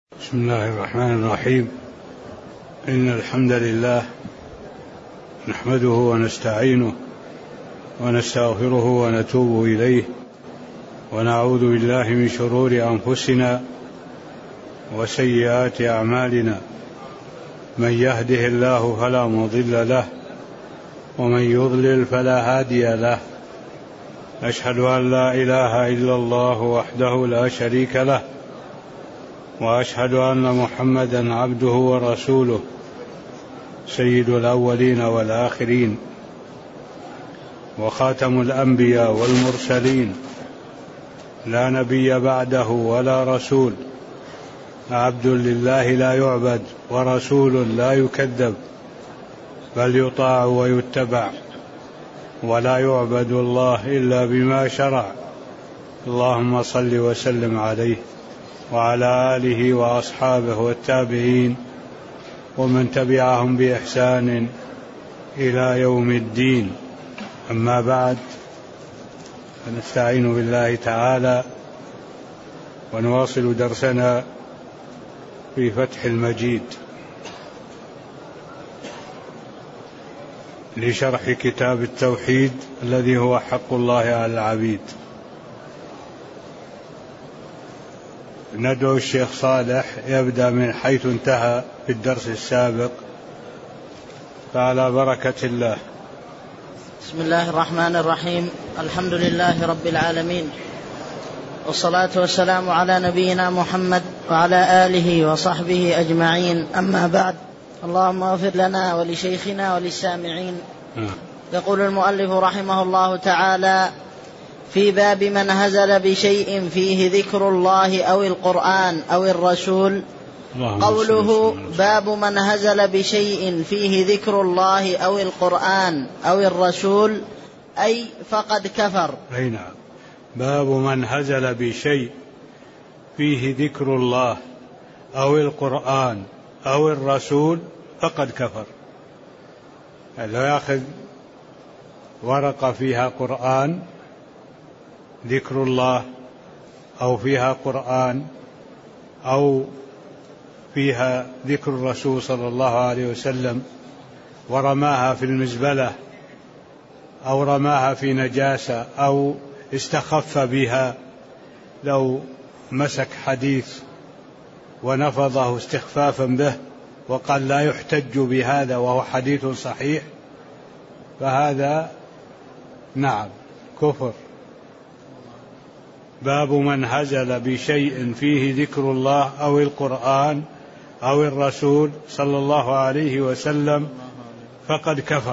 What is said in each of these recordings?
بسم الله الرحمن الرحيم. إن الحمد لله نحمده ونستعينه ونستغفره ونتوب إليه ونعوذ بالله من شرور أنفسنا وسيئات أعمالنا. من يهده الله فلا مضل له ومن يضلل فلا هادي له. أشهد أن لا إله إلا الله وحده لا شريك له وأشهد أن محمدا عبده ورسوله سيد الأولين والآخرين وخاتم الأنبياء والمرسلين لا نبي بعده ولا رسول. عبد لله لا يعبد ورسول لا يكذب بل يطاع ويتبع ولا يعبد الله إلا بما شرع. اللهم صل وسلم عليه وعلى آله وأصحابه والتابعين ومن تبعهم بإحسان إلى يوم الدين. أما بعد، فنستعين بالله تعالى ونواصل درسنا في فتح المجيد لشرح كتاب التوحيد الذي هو حق الله على العبيد. ندعو الشيخ صالح يبدأ من حيث انتهى في الدرس السابق، فعلى بركة الله. بسم الله الرحمن الرحيم. الحمد لله رب العالمين، والصلاة والسلام على نبينا محمد وعلى آله وصحبه أجمعين. أما بعد، اللهم اغفر لنا ولشيخنا وللسامعين. يقول المؤلف رحمه الله تعالى: في باب من هزل بشيء فيه ذكر الله أو القرآن أو الرسول. قوله باب من هزل بشيء فيه ذكر الله أو القرآن أو الرسول أي فقد كفر. أي نعم، باب من هزل بشيء فيه ذكر الله أو القرآن أو الرسول فقد كفر. لو يأخذ ورقة فيها قرآن ذكر الله أو فيها قرآن أو فيها ذكر الرسول صلى الله عليه وسلم ورماها في المزبلة أو رماها في نجاسة أو استخف بها، لو مسك حديث ونفضه استخفافا به وقال لا يحتج بهذا وهو حديث صحيح، فهذا نعم كفر. باب من هزل بشيء فيه ذكر الله أو القرآن أو الرسول صلى الله عليه وسلم فقد كفر.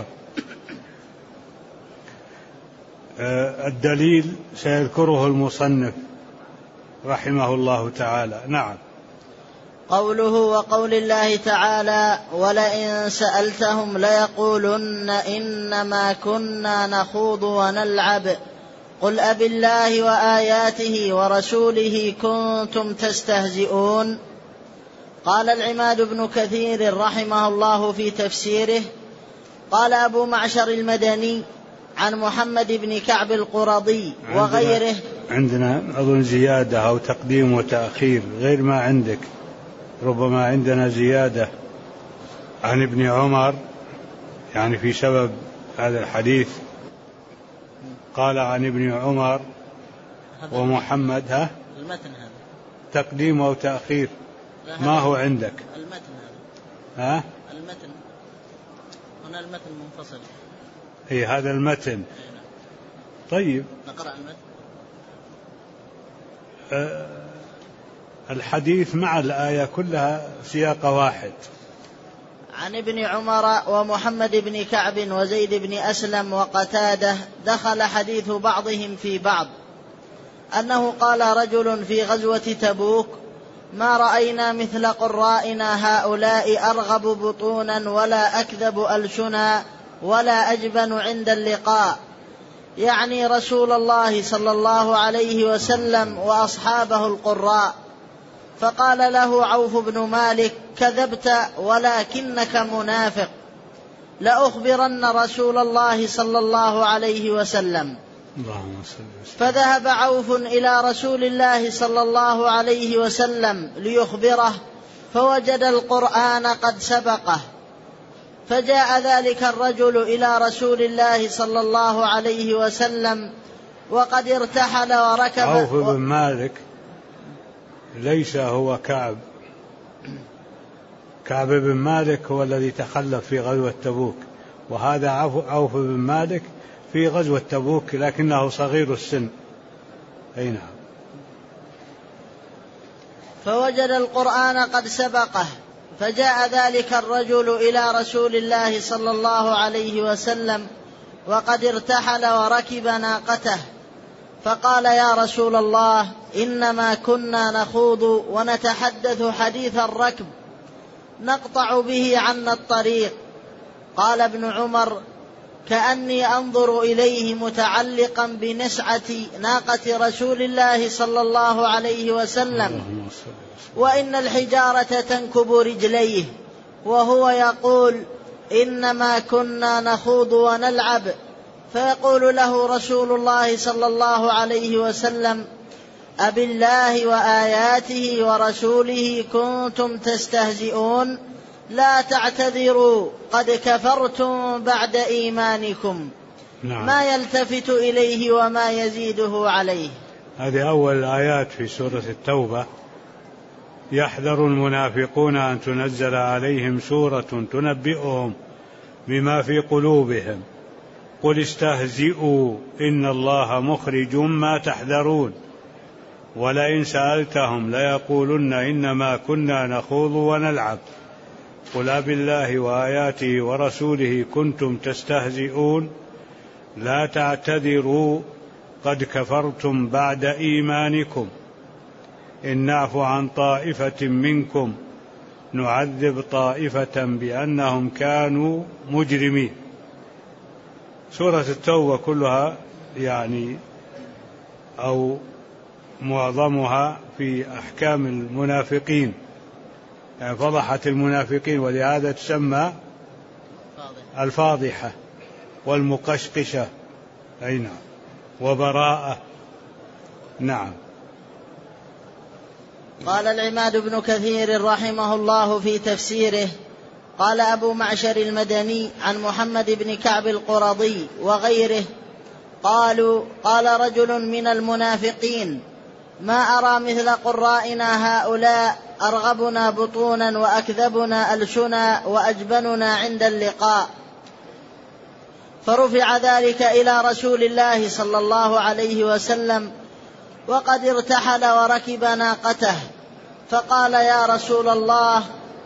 الدليل سيذكره المصنف رحمه الله تعالى. نعم. قوله وقول الله تعالى: ولئن سألتهم ليقولن إنما كنا نخوض ونلعب قل أبالله وآياته ورسوله كنتم تستهزئون. قال العماد بن كثير رحمه الله في تفسيره: قال أبو معشر المدني عن محمد بن كعب القرظي وغيره. عندنا أظن زيادة أو تقديم وتأخير غير ما عندك، ربما عندنا زيادة عن ابن عمر يعني في سبب هذا الحديث. قال عن ابن عمر ومحمد. المتن هذا تقديم أو تأخير؟ ما هو عندك المتن هذا؟ المتن هنا المتن منفصل. هذا المتن. طيب نقرأ المتن. الحديث مع الآية كلها سياق واحد. عن ابن عمر ومحمد بن كعب وزيد بن أسلم وقتادة دخل حديث بعضهم في بعض، أنه قال رجل في غزوة تبوك: ما رأينا مثل قرائنا هؤلاء أرغب بطونا ولا أكذب ألسنا ولا أجبن عند اللقاء، يعني رسول الله صلى الله عليه وسلم وأصحابه القراء. فقال له عوف بن مالك: كذبت ولكنك منافق، لأخبرن رسول الله صلى الله عليه وسلم. فذهب عوف إلى رسول الله صلى الله عليه وسلم ليخبره، فوجد القرآن قد سبقه. فجاء ذلك الرجل إلى رسول الله صلى الله عليه وسلم وقد ارتحل وركب. عوف بن مالك ليس هو كعب بن مالك هو الذي تخلف في غزوة تبوك، وهذا عوف بن مالك في غزوة تبوك لكنه صغير السن. أي نعم. فوجد القرآن قد سبقه، فجاء ذلك الرجل إلى رسول الله صلى الله عليه وسلم وقد ارتحل وركب ناقته، فقال: يا رسول الله، إنما كنا نخوض ونتحدث حديث الركب نقطع به عنا الطريق. قال ابن عمر: كأني أنظر إليه متعلقا بنسعة ناقة رسول الله صلى الله عليه وسلم، وإن الحجارة تنكب رجليه، وهو يقول: إنما كنا نخوض ونلعب. فيقول له رسول الله صلى الله عليه وسلم: أبالله وآياته ورسوله كنتم تستهزئون؟ لا تعتذروا قد كفرتم بعد إيمانكم. نعم. ما يلتفت إليه وما يزيده عليه. هذه أول الآيات في سورة التوبة. يحذر المنافقون أن تنزل عليهم سورة تنبئهم بما في قلوبهم قل استهزئوا إن الله مخرج ما تحذرون ولئن سألتهم ليقولن إنما كنا نخوض ونلعب قل أبالله وآياته ورسوله كنتم تستهزئون لا تعتذروا قد كفرتم بعد إيمانكم إن نعفو عن طائفة منكم نعذب طائفة بأنهم كانوا مجرمين. سورة التوبة كلها يعني أو معظمها في أحكام المنافقين، يعني فضحت المنافقين، ولهذا تسمى الفاضحة والمقشقشة. أي نعم. وبراءة. نعم. قال العماد بن كثير رحمه الله في تفسيره: قال أبو معشر المدني عن محمد بن كعب القرظي وغيره قال رجل من المنافقين: ما أرى مثل قرائنا هؤلاء أرغبنا بطونا وأكذبنا ألسنا وأجبننا عند اللقاء. فرفع ذلك إلى رسول الله صلى الله عليه وسلم وقد ارتحل وركب ناقته، فقال: يا رسول الله،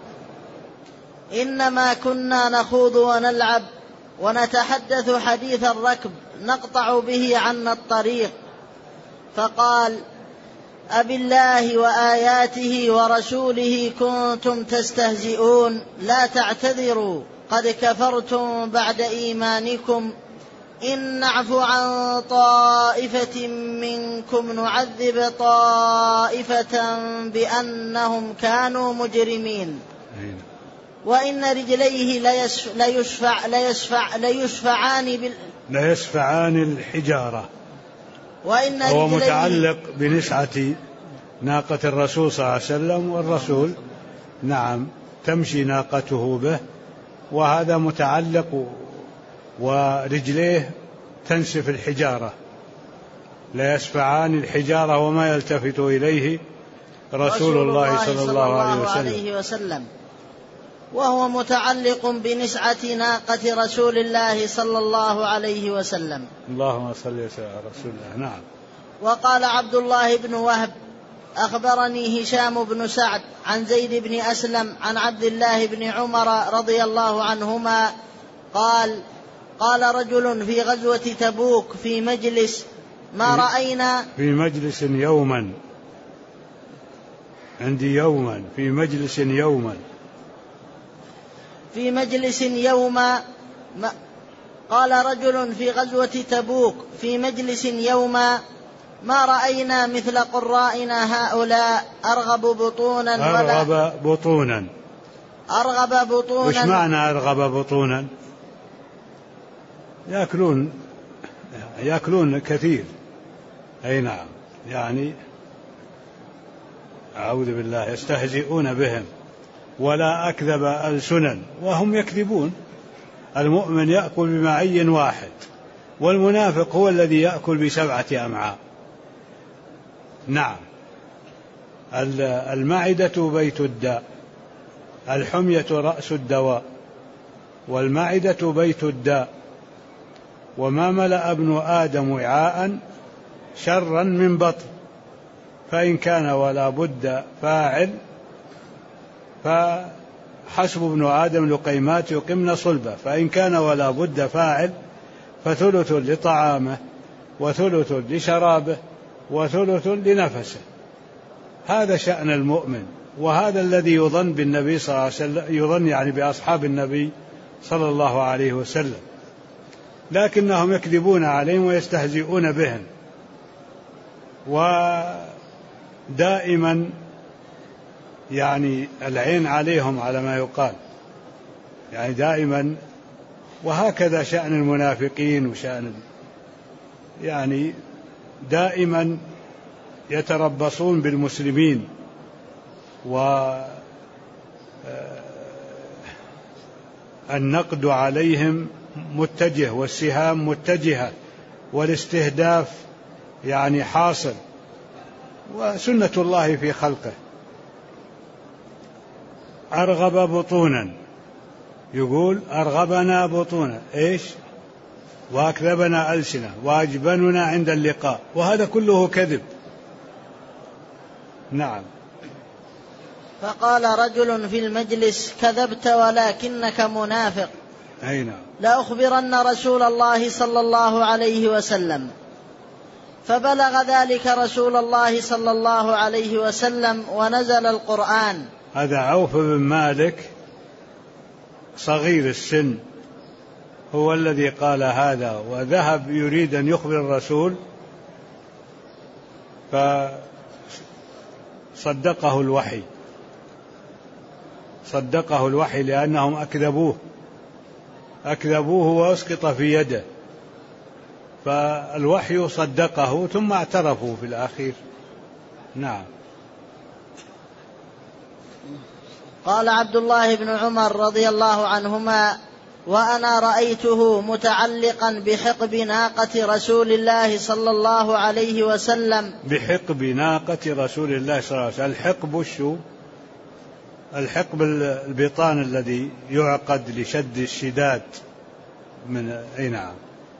إنما كنا نخوض ونلعب ونتحدث حديث الركب نقطع به عنا الطريق. فقال: أبالله وآياته ورسوله كنتم تستهزئون؟ لا تعتذروا قد كفرتم بعد إيمانكم إن نعفو عن طائفة منكم نعذب طائفة بأنهم كانوا مجرمين. وإن رجليه ليسفعان الحجارة. وإن هو متعلق بنسعة ناقة الرسول صلى الله عليه وسلم، والرسول نعم تمشي ناقته به، وهذا متعلق ورجليه تنسف الحجارة. لا يسفعان الحجارة وما يلتفت إليه رسول الله صلى الله عليه وسلم. وهو متعلق بنسعة ناقة رسول الله صلى الله عليه وسلم. اللهم صل وسلم على رسول الله. نعم. وقال عبد الله بن وهب: أخبرني هشام بن سعد عن زيد بن أسلم عن عبد الله بن عمر رضي الله عنهما قال رجل في غزوة تبوك في مجلس ما رأينا في مجلس يوما عندي يوما في مجلس يوما في مجلس يوما قال رجل في غزوة تبوك في مجلس يوما ما رأينا مثل قرائنا هؤلاء أرغب بطونا. وش معنى أرغب بطونا؟ يأكلون يأكلون كثير. أي نعم، يعني أعوذ بالله، يستهزئون بهم. ولا أكذب ألسنا وهم يكذبون. المؤمن يأكل بمعي واحد، والمنافق هو الذي يأكل ب7 أمعاء. نعم. المعدة بيت الداء، الحمية رأس الدواء، والمعدة بيت الداء. وما ملأ ابن آدم وعاء شرا من بطن، فإن كان ولا بد فاعل فحسب ابن آدم لقيمات يقمن صلبه، فإن كان ولا بد فاعل فثلث لطعامه، وثلث لشرابه، وثلث لنفسه. هذا شأن المؤمن، وهذا الذي يظن بالنبي صلى الله عليه وسلم، يظن يعني بأصحاب النبي صلى الله عليه وسلم، لكنهم يكذبون عليهم ويستهزئون بهم، ودائما يعني العين عليهم على ما يقال، يعني دائما. وهكذا شأن المنافقين وشأن، يعني دائما يتربصون بالمسلمين، والنقد عليهم متجه، والسهام متجهة، والاستهداف يعني حاصل، وسنة الله في خلقه. أرغب بطونا، يقول أرغبنا بطونا إيش، وأكذبنا ألسنة، وأجبننا عند اللقاء، وهذا كله كذب. نعم. فقال رجل في المجلس: كذبت ولكنك منافق. أي نعم. لأخبرن رسول الله صلى الله عليه وسلم. فبلغ ذلك رسول الله صلى الله عليه وسلم، ونزل القرآن. هذا عوف بن مالك صغير السن هو الذي قال هذا، وذهب يريد أن يخبر الرسول، فصدقه الوحي، صدقه الوحي، لأنهم أكذبوه وأسقط في يده، فالوحي صدقه، ثم اعترفوا في الأخير. نعم. قال عبد الله بن عمر رضي الله عنهما: وأنا رأيته متعلقا بحقب ناقة رسول الله صلى الله عليه وسلم. بحقب ناقة رسول الله صلى الله عليه وسلم. الحقب الشو؟ الحقب البطان الذي يعقد لشد الشداد من. أي نعم.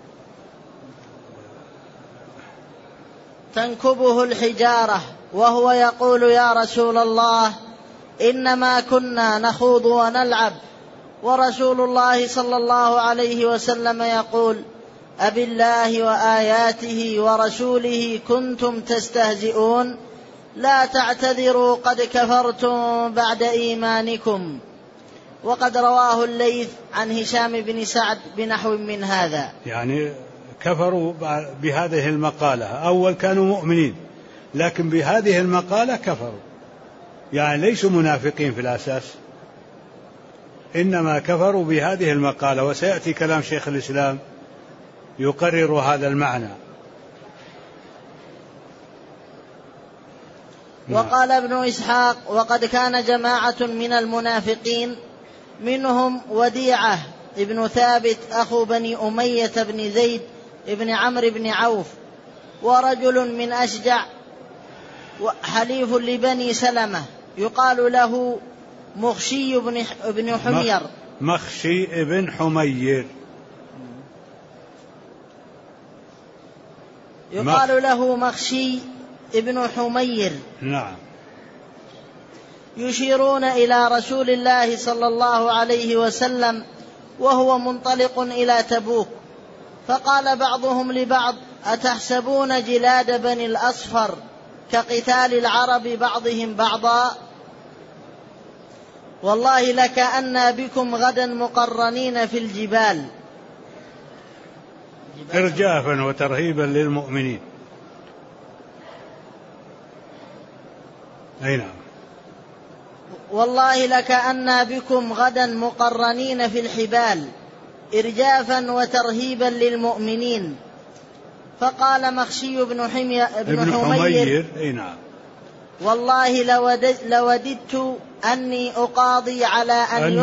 تنكبه الحجارة، وهو يقول: يا رسول الله، إنما كنا نخوض ونلعب. ورسول الله صلى الله عليه وسلم يقول: أبالله وآياته ورسوله كنتم تستهزئون؟ لا تعتذروا، قد كفرتم بعد إيمانكم. وقد رواه الليث عن هشام بن سعد بنحو من هذا. يعني كفروا بهذه المقالة. أول كانوا مؤمنين، لكن بهذه المقالة كفروا، يعني ليسوا منافقين في الأساس، إنما كفروا بهذه المقالة. وسيأتي كلام شيخ الإسلام يقرر هذا المعنى. وقال ابن إسحاق: وقد كان جماعة من المنافقين، منهم وديعة ابن ثابت أخو بني أمية بن زيد ابن عمرو بن عوف، ورجل من أشجع، حليف لبني سلمة، يقال له مخشي بن حمير. مخشي بن حمير، يقال له مخشي ابن حمير. نعم. يشيرون إلى رسول الله صلى الله عليه وسلم وهو منطلق إلى تبوك، فقال بعضهم لبعض: أتحسبون جلاد بني الأصفر كقتال العرب بعضهم بعضا؟ والله لكأن بكم غدا مقرنين في الجبال. إرجافا وترهيبا للمؤمنين. أي نعم. والله لكأن بكم غدا مقرنين في الحبال، إرجافا وترهيبا للمؤمنين. فقال مخشي بن حمير نعم. والله لوددت أني أقاضي على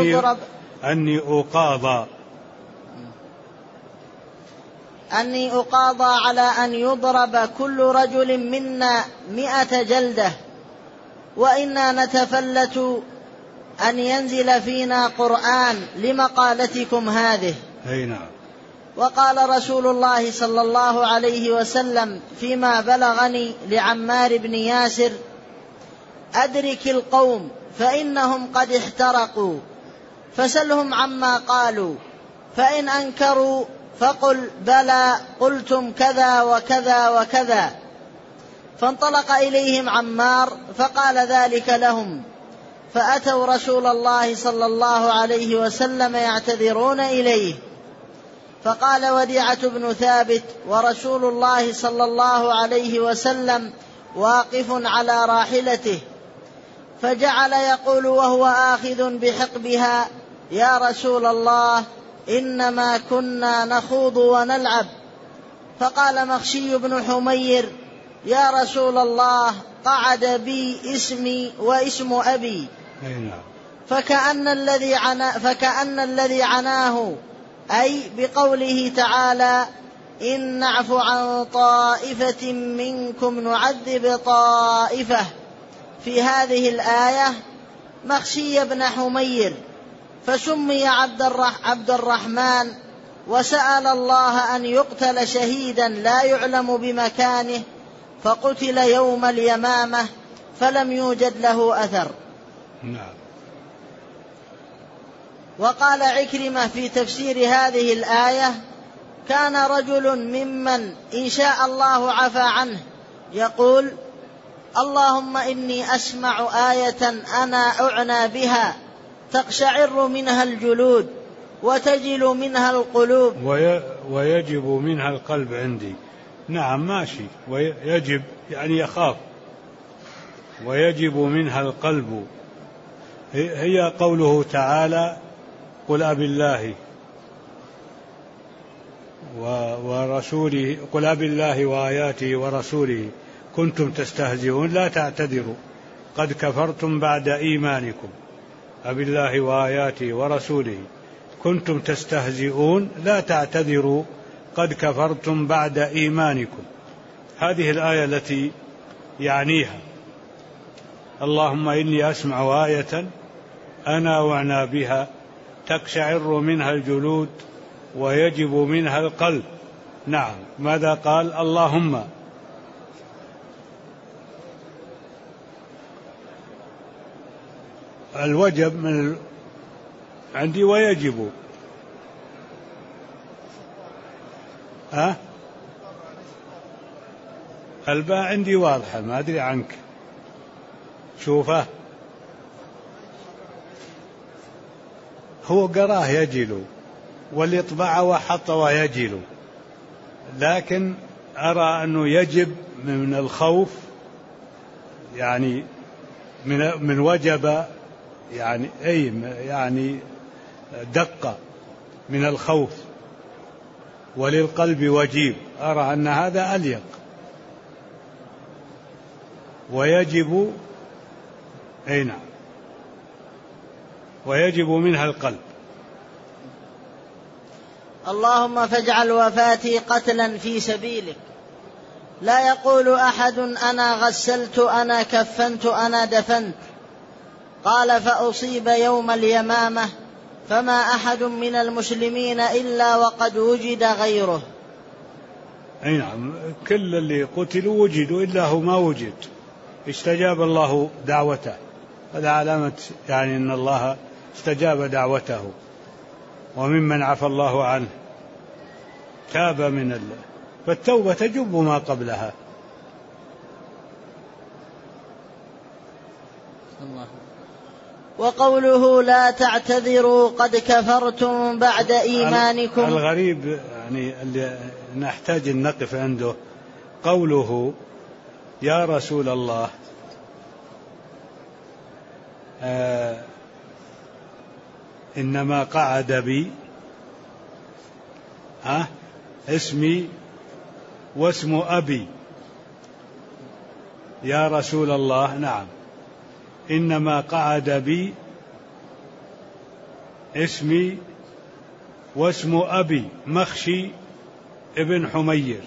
أن يضرب كل رجل منا 100 جلدة، وإنا نتفلت أن ينزل فينا قرآن لمقالتكم هذه. نعم. وقال رسول الله صلى الله عليه وسلم فيما بلغني لعمار بن ياسر: أدرك القوم فإنهم قد احترقوا، فسلهم عما قالوا، فإن أنكروا فقل بلى قلتم كذا وكذا وكذا. فانطلق إليهم عمار فقال ذلك لهم، فأتوا رسول الله صلى الله عليه وسلم يعتذرون إليه، فقال وديعة بن ثابت ورسول الله صلى الله عليه وسلم واقف على راحلته، فجعل يقول وهو آخذ بحقبها: يا رسول الله، إنما كنا نخوض ونلعب. فقال مخشي بن حمير: يا رسول الله، قعد بي اسمي واسم أبي. فكأن الذي عناه أي بقوله تعالى: إن نعف عن طائفة منكم نعذب طائفة، في هذه الآية مخشي بن حمير، فسمي عبد الرحمن، وسأل الله أن يقتل شهيدا لا يعلم بمكانه، فقتل يوم اليمامة فلم يوجد له أثر. وقال عكرمة في تفسير هذه الآية: كان رجل ممن إن شاء الله عفى عنه يقول: اللهم إني أسمع آية أنا أعنى بها تقشعر منها الجلود وتجل منها القلوب ويجب منها القلب عندي. نعم ماشي. ويجب يعني يخاف، ويجب منها القلب. هي قوله تعالى: قل أبي الله ورسوله، قل أبي الله وآياته ورسوله كنتم تستهزئون لا تعتذروا قد كفرتم بعد إيمانكم. أبي الله وآياته ورسوله كنتم تستهزئون لا تعتذروا قد كفرتم بعد إيمانكم. هذه الآية التي يعنيها: اللهم إني أسمع آية أنا وعنى بها تقشعر منها الجلود ويجب منها القلب. نعم. ماذا قال؟ اللهم. الوجب من عندي ويجب. الباء عندي واضحة، ما أدري عنك. شوفه، هو قراه يجل، واللي طبع وحط ويجل، لكن أرى أنه يجب من الخوف، يعني من وجب، يعني يعني دقة من الخوف، وللقلب وجيب. أرى أن هذا أليق. ويجب نعم، ويجب منها القلب. اللهم فاجعل وفاتي قتلا في سبيلك، لا يقول أحد أنا غسلت أنا كفنت أنا دفنت. قال: فأصيب يوم اليمامة فما أحد من المسلمين إلا وقد وجد غيره. نعم، كل اللي قتلوا وجدوا إلا هو ما وجد، استجاب الله دعوته. هذا علامة يعني أن الله استجاب دعوته. وممن عفى الله عنه تاب من الله، فالتوبة تجب ما قبلها. وقوله لا تعتذروا قد كفرتم بعد إيمانكم. الغريب يعني اللي نحتاج أن نقف عنده قوله: يا رسول الله، إنما قعد بي اسمي واسم أبي. يا رسول الله نعم، إنما قعد بي اسمي واسم أبي مخشي ابن حمير.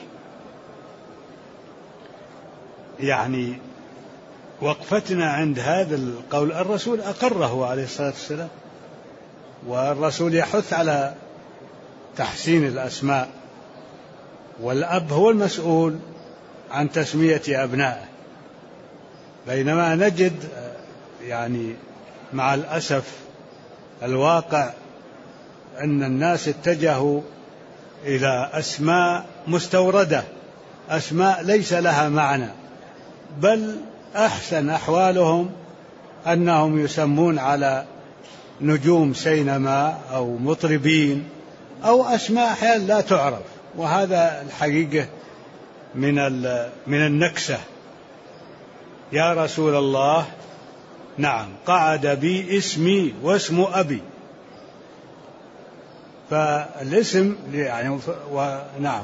يعني وقفتنا عند هذا القول، الرسول أقره عليه الصلاة والسلام، والرسول يحث على تحسين الأسماء، والأب هو المسؤول عن تسمية أبنائه. بينما نجد يعني مع الأسف الواقع أن الناس اتجهوا إلى أسماء مستوردة، أسماء ليس لها معنى، بل أحسن أحوالهم أنهم يسمون على نجوم سينما أو مطربين أو أسماء أحيانا لا تعرف، وهذا الحقيقة من النكسة. يا رسول الله نعم، قعد بي اسمي واسم أبي، فالاسم يعني ونعم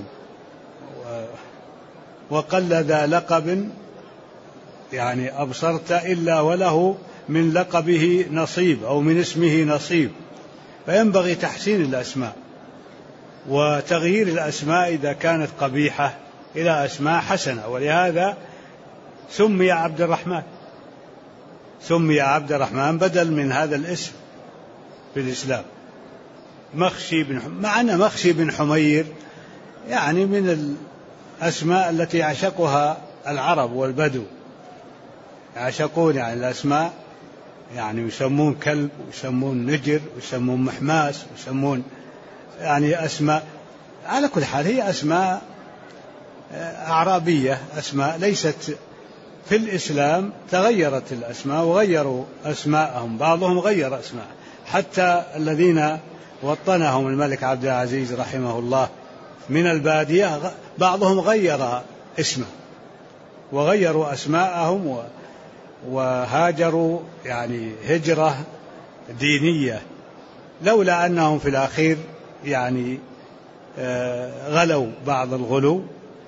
وقل ذا لقب يعني أبصرت إلا وله من لقبه نصيب أو من اسمه نصيب. فينبغي تحسين الأسماء وتغيير الأسماء إذا كانت قبيحة إلى أسماء حسنة. ولهذا سمي عبد الرحمن، سمي عبد الرحمن بدل من هذا الاسم في الإسلام، مخشي بن مع أن مخشي بن حمير يعني من الأسماء التي يعشقها العرب والبدو، يعشقون يعني الأسماء، يعني يسمون كلب ويسمون نجر ويسمون محماس ويسمون يعني أسماء. على كل حال هي أسماء أعرابية، أسماء ليست في الإسلام. تغيرت الأسماء وغيروا أسماءهم، بعضهم غير أسماء، حتى الذين وطنهم الملك عبد العزيز رحمه الله من البادية بعضهم غير اسمه وغيروا أسماءهم وهاجروا يعني هجرة دينية، لولا أنهم في الأخير يعني غلوا بعض الغلو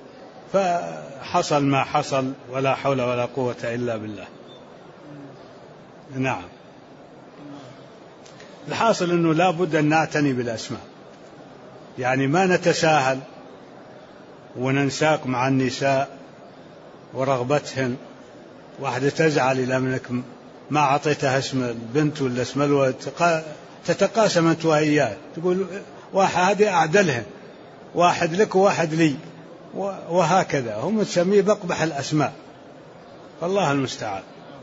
فحصل ما حصل، ولا حول ولا قوة إلا بالله. نعم، الحاصل أنه لا بد أن نعتني بالأسماء، يعني ما نتساهل وننساق مع النساء ورغبتهن. واحدة تزعل إلى منك ما أعطيتها اسم البنت ولا اسم الولد، تتقاسم أنت وإياه، تقول واحد هذه أعدلهن، واحد لك وواحد لي، وهكذا هم تسميه بقبح الأسماء، فالله المستعان.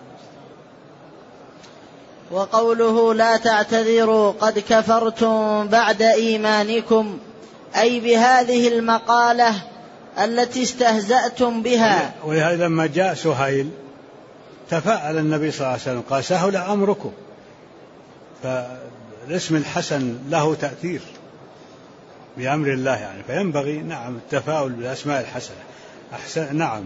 وقوله لا تعتذروا قد كفرتم بعد إيمانكم، أي بهذه المقالة التي استهزأتم بها. ولهذا لما جاء سهيل تفاءل النبي صلى الله عليه وسلم قال سهل أمركم، فالاسم الحسن له تأثير بأمر الله يعني، فينبغي نعم التفاؤل بالأسماء الحسنة أحسن. نعم.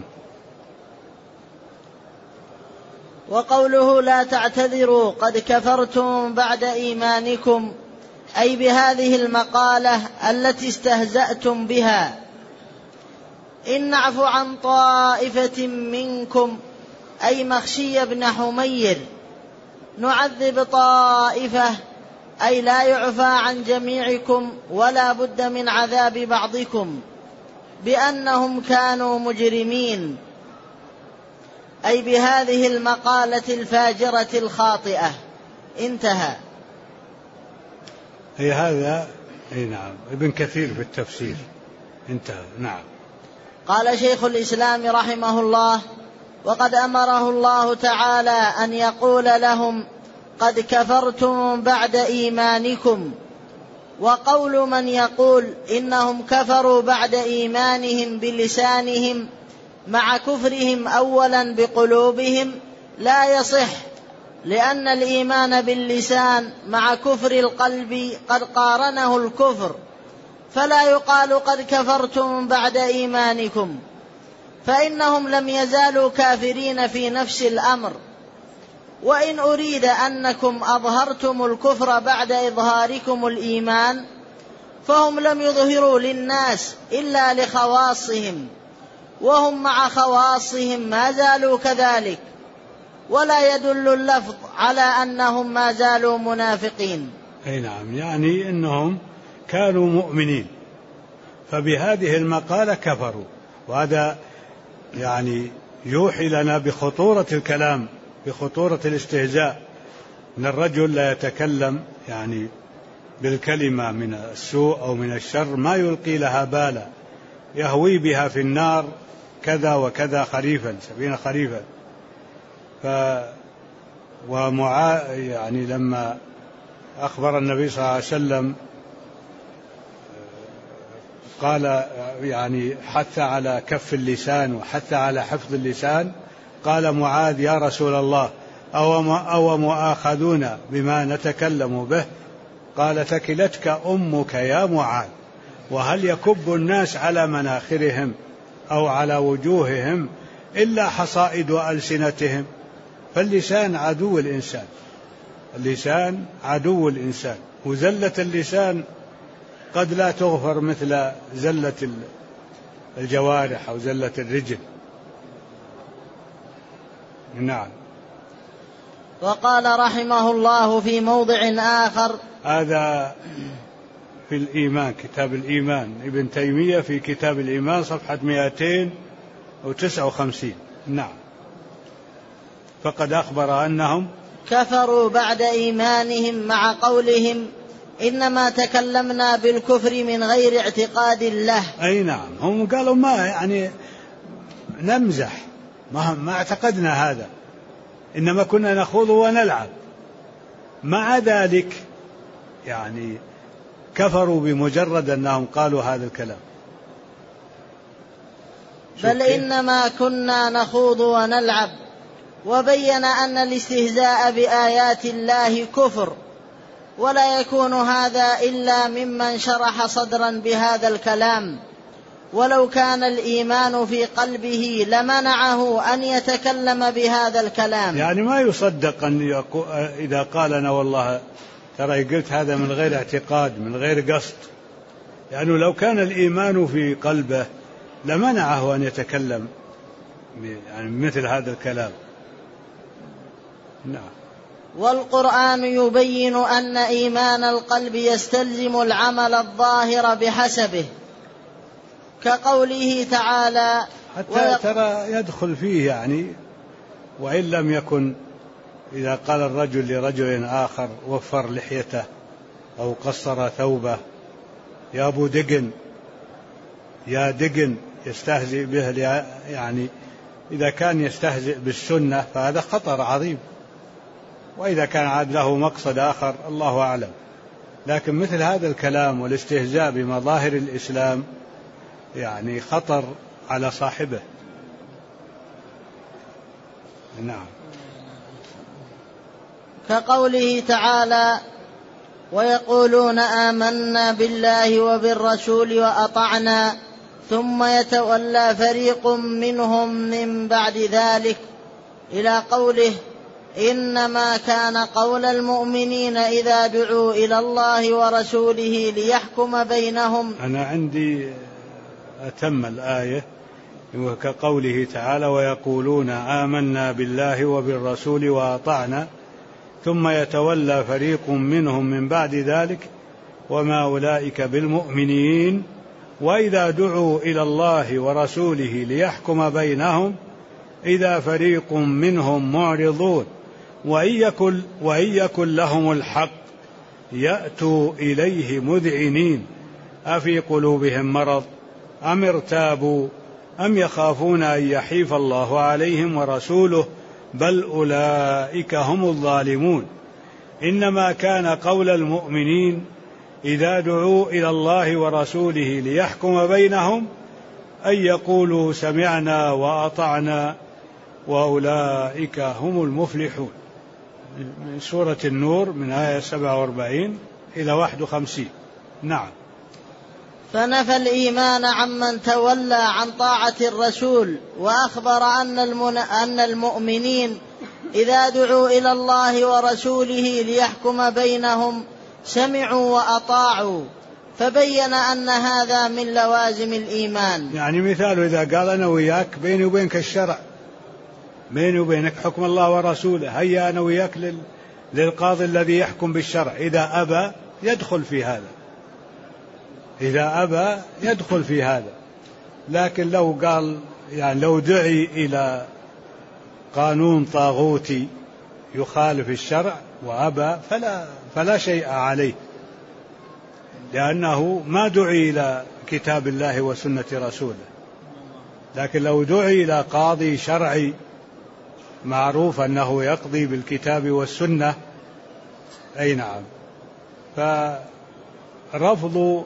وقوله لا تعتذروا قد كفرتم بعد إيمانكم، أي بهذه المقالة التي استهزأتم بها. إن نعفو عن طائفة منكم، أي مخشي بن حمير، نعذب طائفة، أي لا يعفى عن جميعكم ولا بد من عذاب بعضكم بأنهم كانوا مجرمين، أي بهذه المقالة الفاجرة الخاطئة. انتهى. هي هذا نعم ابن كثير في التفسير انتهى. نعم. قال شيخ الإسلام رحمه الله: وقد أمره الله تعالى أن يقول لهم قد كفرتم بعد إيمانكم. وقول من يقول إنهم كفروا بعد إيمانهم بلسانهم مع كفرهم أولا بقلوبهم لا يصح، لأن الإيمان باللسان مع كفر القلب قد قارنه الكفر، فلا يقال قد كفرتم بعد إيمانكم، فإنهم لم يزالوا كافرين في نفس الأمر. وإن أريد أنكم أظهرتم الكفر بعد إظهاركم الإيمان، فهم لم يظهروا للناس إلا لخواصهم وهم مع خواصهم ما زالوا كذلك، ولا يدل اللفظ على أنهم ما زالوا منافقين. أي نعم، يعني أنهم كانوا مؤمنين فبهذه المقالة كفروا، وهذا يعني يوحي لنا بخطورة الكلام، بخطورة الاستهزاء، أن الرجل لا يتكلم يعني بالكلمة من السوء أو من الشر ما يلقي لها بالا، يهوي بها في النار كذا وكذا خريفا 70 خريفا. يعني لما أخبر النبي صلى الله عليه وسلم قال يعني حث على كف اللسان وحث على حفظ اللسان، قال معاذ يا رسول الله أو مؤاخذون بما نتكلم به؟ قال ثكلتك أمك يا معاذ، وهل يكب الناس على مناخرهم أو على وجوههم إلا حصائد ألسنتهم؟ فاللسان عدو الإنسان، اللسان عدو الإنسان، وزلة اللسان قد لا تغفر مثل زلة الجوارح أو زلة الرجل. نعم. وقال رحمه الله في موضع آخر، هذا في الإيمان، كتاب الإيمان، ابن تيمية في كتاب الإيمان صفحة 259. نعم. فقد أخبر أنهم كفروا بعد إيمانهم مع قولهم إنما تكلمنا بالكفر من غير اعتقاد له. أي نعم، هم قالوا ما يعني نمزح، ما اعتقدنا هذا، إنما كنا نخوض ونلعب. مع ذلك يعني كفروا بمجرد أنهم قالوا هذا الكلام. بل إنما كنا نخوض ونلعب، وبين أن الاستهزاء بآيات الله كفر، ولا يكون هذا إلا ممن شرح صدرا بهذا الكلام، ولو كان الإيمان في قلبه لمنعه أن يتكلم بهذا الكلام. يعني ما يصدق أن إذا قال أنا والله ترى قلت هذا من غير اعتقاد من غير قصد، يعني لو كان الإيمان في قلبه لمنعه أن يتكلم يعني مثل هذا الكلام. نعم. والقرآن يبين أن إيمان القلب يستلزم العمل الظاهر بحسبه، كقوله تعالى حتى ترى يدخل فيه يعني، وإن لم يكن، إذا قال الرجل لرجل آخر وفر لحيته أو قصر ثوبه يا أبو دقن يا دقن يستهزئ به، يعني إذا كان يستهزئ بالسنة فهذا خطر عظيم، وإذا كان عاد له مقصد آخر الله أعلم. لكن مثل هذا الكلام والاستهزاء بمظاهر الإسلام يعني خطر على صاحبه. نعم. كقوله تعالى ويقولون آمنا بالله وبالرسول وأطعنا ثم يتولى فريق منهم من بعد ذلك، إلى قوله إنما كان قول المؤمنين إذا دعوا إلى الله ورسوله ليحكم بينهم. أنا عندي أتم الآية كقوله تعالى ويقولون آمنا بالله وبالرسول وأطعنا ثم يتولى فريق منهم من بعد ذلك وما أولئك بالمؤمنين وإذا دعوا إلى الله ورسوله ليحكم بينهم إذا فريق منهم معرضون وإن يكن لهم الحق يأتوا إليه مذعنين أفي قلوبهم مرض أم ارتابوا أم يخافون أن يحيف الله عليهم ورسوله بل أولئك هم الظالمون. إنما كان قول المؤمنين إذا دعوا إلى الله ورسوله ليحكم بينهم أن يقولوا سمعنا وأطعنا وأولئك هم المفلحون. من سورة النور من آية 47 إلى 51. نعم. فنفى الإيمان عمن تولى عن طاعة الرسول، وأخبر أن المؤمنين إذا دعوا إلى الله ورسوله ليحكم بينهم سمعوا وأطاعوا، فبين أن هذا من لوازم الإيمان. يعني مثاله إذا قال أنا وياك بيني وبينك الشرع، بيني وبينك حكم الله ورسوله، هيا أنا وياك للقاضي الذي يحكم بالشرع، إذا أبى يدخل في هذا، إذا أبى يدخل في هذا. لكن لو قال يعني لو دعي إلى قانون طاغوتي يخالف الشرع وأبى فلا شيء عليه، لأنه ما دعي إلى كتاب الله وسنة رسوله. لكن لو دعي إلى قاضي شرعي معروف أنه يقضي بالكتاب والسنة، أي نعم، فرفض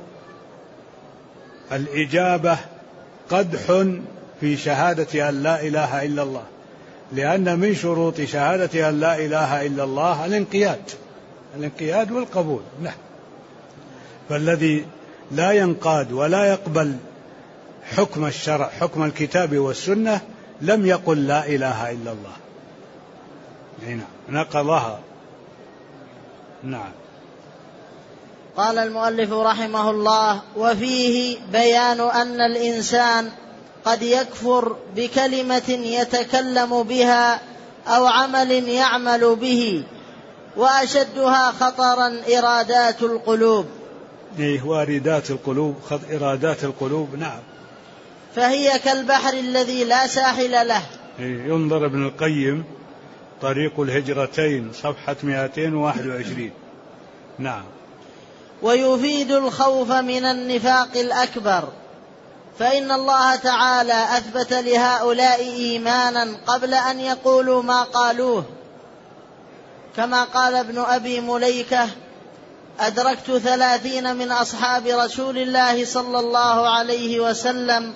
الإجابة قدح في شهادة أن لا إله إلا الله، لأن من شروط شهادة أن لا إله إلا الله الانقياد والقبول. نعم. فالذي لا ينقاد ولا يقبل حكم الشرع حكم الكتاب والسنة لم يقل لا إله إلا الله. نعم، نقضها. نعم. قال المؤلف رحمه الله: وفيه بيان أن الإنسان قد يكفر بكلمة يتكلم بها أو عمل يعمل به، وأشدها خطرا إرادات القلوب. واردات القلوب، إرادات القلوب. نعم. فهي كالبحر الذي لا ساحل له. ينظر ابن القيم طريق الهجرتين صفحة 221. نعم. ويفيد الخوف من النفاق الأكبر، فإن الله تعالى أثبت لهؤلاء إيمانا قبل أن يقولوا ما قالوه، كما قال ابن أبي مليكة: أدركت 30 من أصحاب رسول الله صلى الله عليه وسلم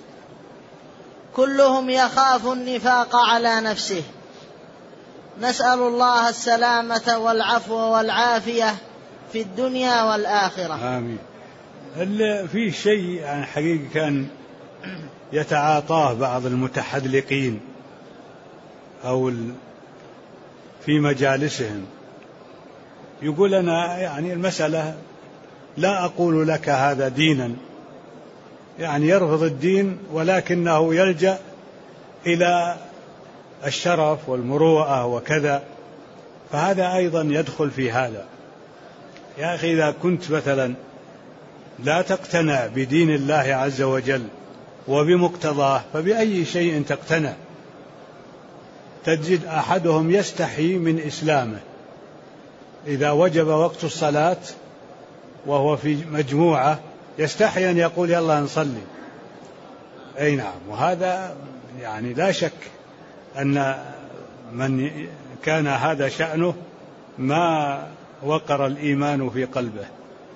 كلهم يخاف النفاق على نفسه. نسأل الله السلامة والعفو والعافية في الدنيا والآخرة. آمين. في شيء يعني حقيقة كان يتعاطاه بعض المتحدلقين أو في مجالسهم، يقول أنا يعني المسألة لا أقول لك هذا دينا، يعني يرفض الدين ولكنه يلجأ إلى الشرف والمروءة وكذا، فهذا أيضا يدخل في هذا. يا أخي إذا كنت مثلا لا تقتنع بدين الله عز وجل وبمقتضاه فبأي شيء تقتنع؟ تجد أحدهم يستحي من إسلامه، إذا وجب وقت الصلاة وهو في مجموعة يستحي أن يقول يلا نصلي. أي نعم. وهذا يعني لا شك أن من كان هذا شأنه ما وقر الإيمان في قلبه.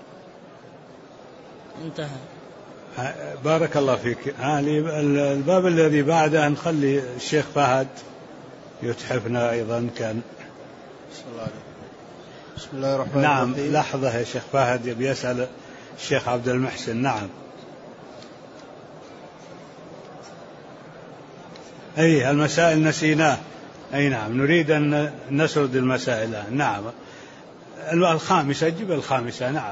انتهى. بارك الله فيك. الباب الذي بعده نخلي الشيخ فهد يتحفنا أيضا كان. بسم الله الرحمن الرحيم. نعم، لحظة يا شيخ فهد يبي يسأل الشيخ عبد المحسن. نعم. أي المسائل نسيناه. أي نعم، نريد أن نسرد المسائل. نعم. الخامسة، جيب الخامسة. نعم.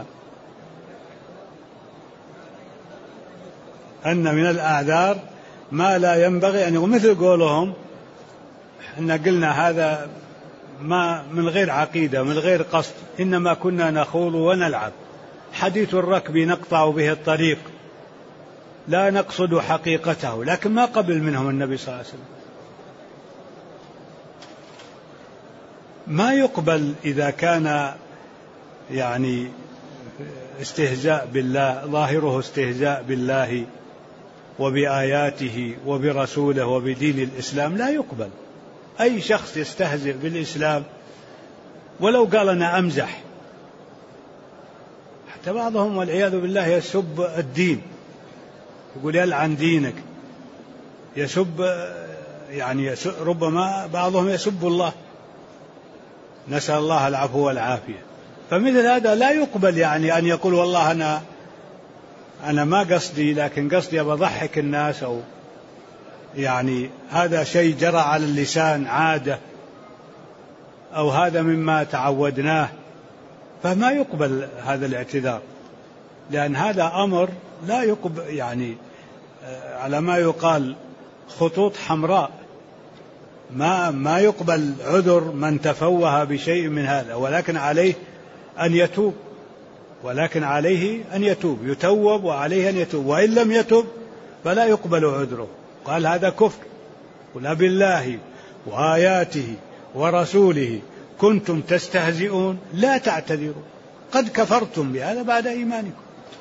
أن من الأعذار ما لا ينبغي أن يقول، مثل قولهم إن قلنا هذا ما من غير عقيدة من غير قصد، إنما كنا نخوض ونلعب، حديث الركب نقطع به الطريق لا نقصد حقيقته. لكن ما قبل منهم النبي صلى الله عليه وسلم. ما يقبل إذا كان يعني استهزاء بالله، ظاهره استهزاء بالله وبآياته وبرسوله وبدين الإسلام، لا يقبل. أي شخص يستهزئ بالإسلام ولو قال أنا أمزح، حتى بعضهم والعياذ بالله يسب الدين، يقول يلعن دينك، يسب يعني ربما بعضهم يسب الله، نسأل الله العفو والعافية. فمثل هذا لا يقبل، يعني أن يقول والله أنا ما قصدي، لكن قصدي بضحك الناس، أو يعني هذا شيء جرى على اللسان عادة، أو هذا مما تعودناه، فما يقبل هذا الاعتذار. لأن هذا أمر لا يقبل، يعني على ما يقال خطوط حمراء، ما يقبل عذر من تفوه بشيء من هذا، ولكن عليه أن يتوب، يتوب وعليه أن يتوب، وإن لم يتوب فلا يقبل عذره. قال هذا كفر، قل بالله وآياته ورسوله كنتم تستهزئون لا تعتذروا قد كفرتم بهذا بعد إيمانكم.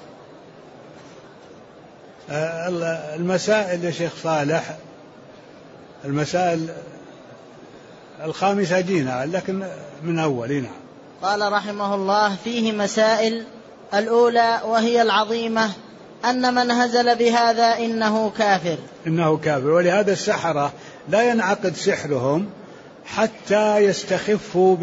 المسائل يا شيخ صالح، المسائل الخامسة جينا، لكن من أولنا. قال رحمه الله: فيه مسائل. الأولى وهي العظيمة أن من هزل بهذا إنه كافر. ولهذا السحرة لا ينعقد سحرهم حتى يستخفوا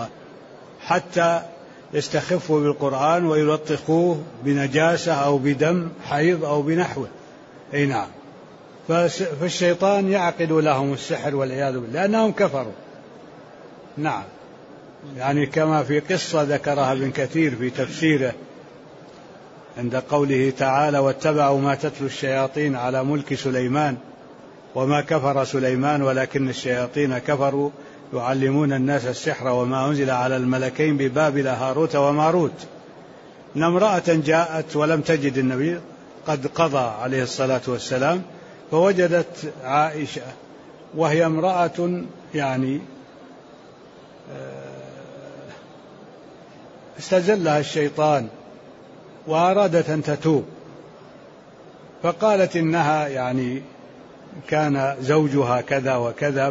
بالقرآن ويلطخوه بنجاسة أو بدم حيض أو بنحوه. أي نعم. فالشيطان يعقد لهم السحر والعياذ بالله لأنهم كفروا. نعم. يعني كما في قصة ذكرها ابن كثير في تفسيره عند قوله تعالى: واتبعوا ما تتلو الشياطين على ملك سليمان وما كفر سليمان ولكن الشياطين كفروا يعلمون الناس السحر وما أنزل على الملكين ببابل هاروت وماروت. إن امرأة جاءت ولم تجد النبي قد قضى عليه الصلاة والسلام، فوجدت عائشة وهي امرأة يعني استزلها الشيطان وأرادت أن تتوب، فقالت إنها يعني كان زوجها كذا وكذا،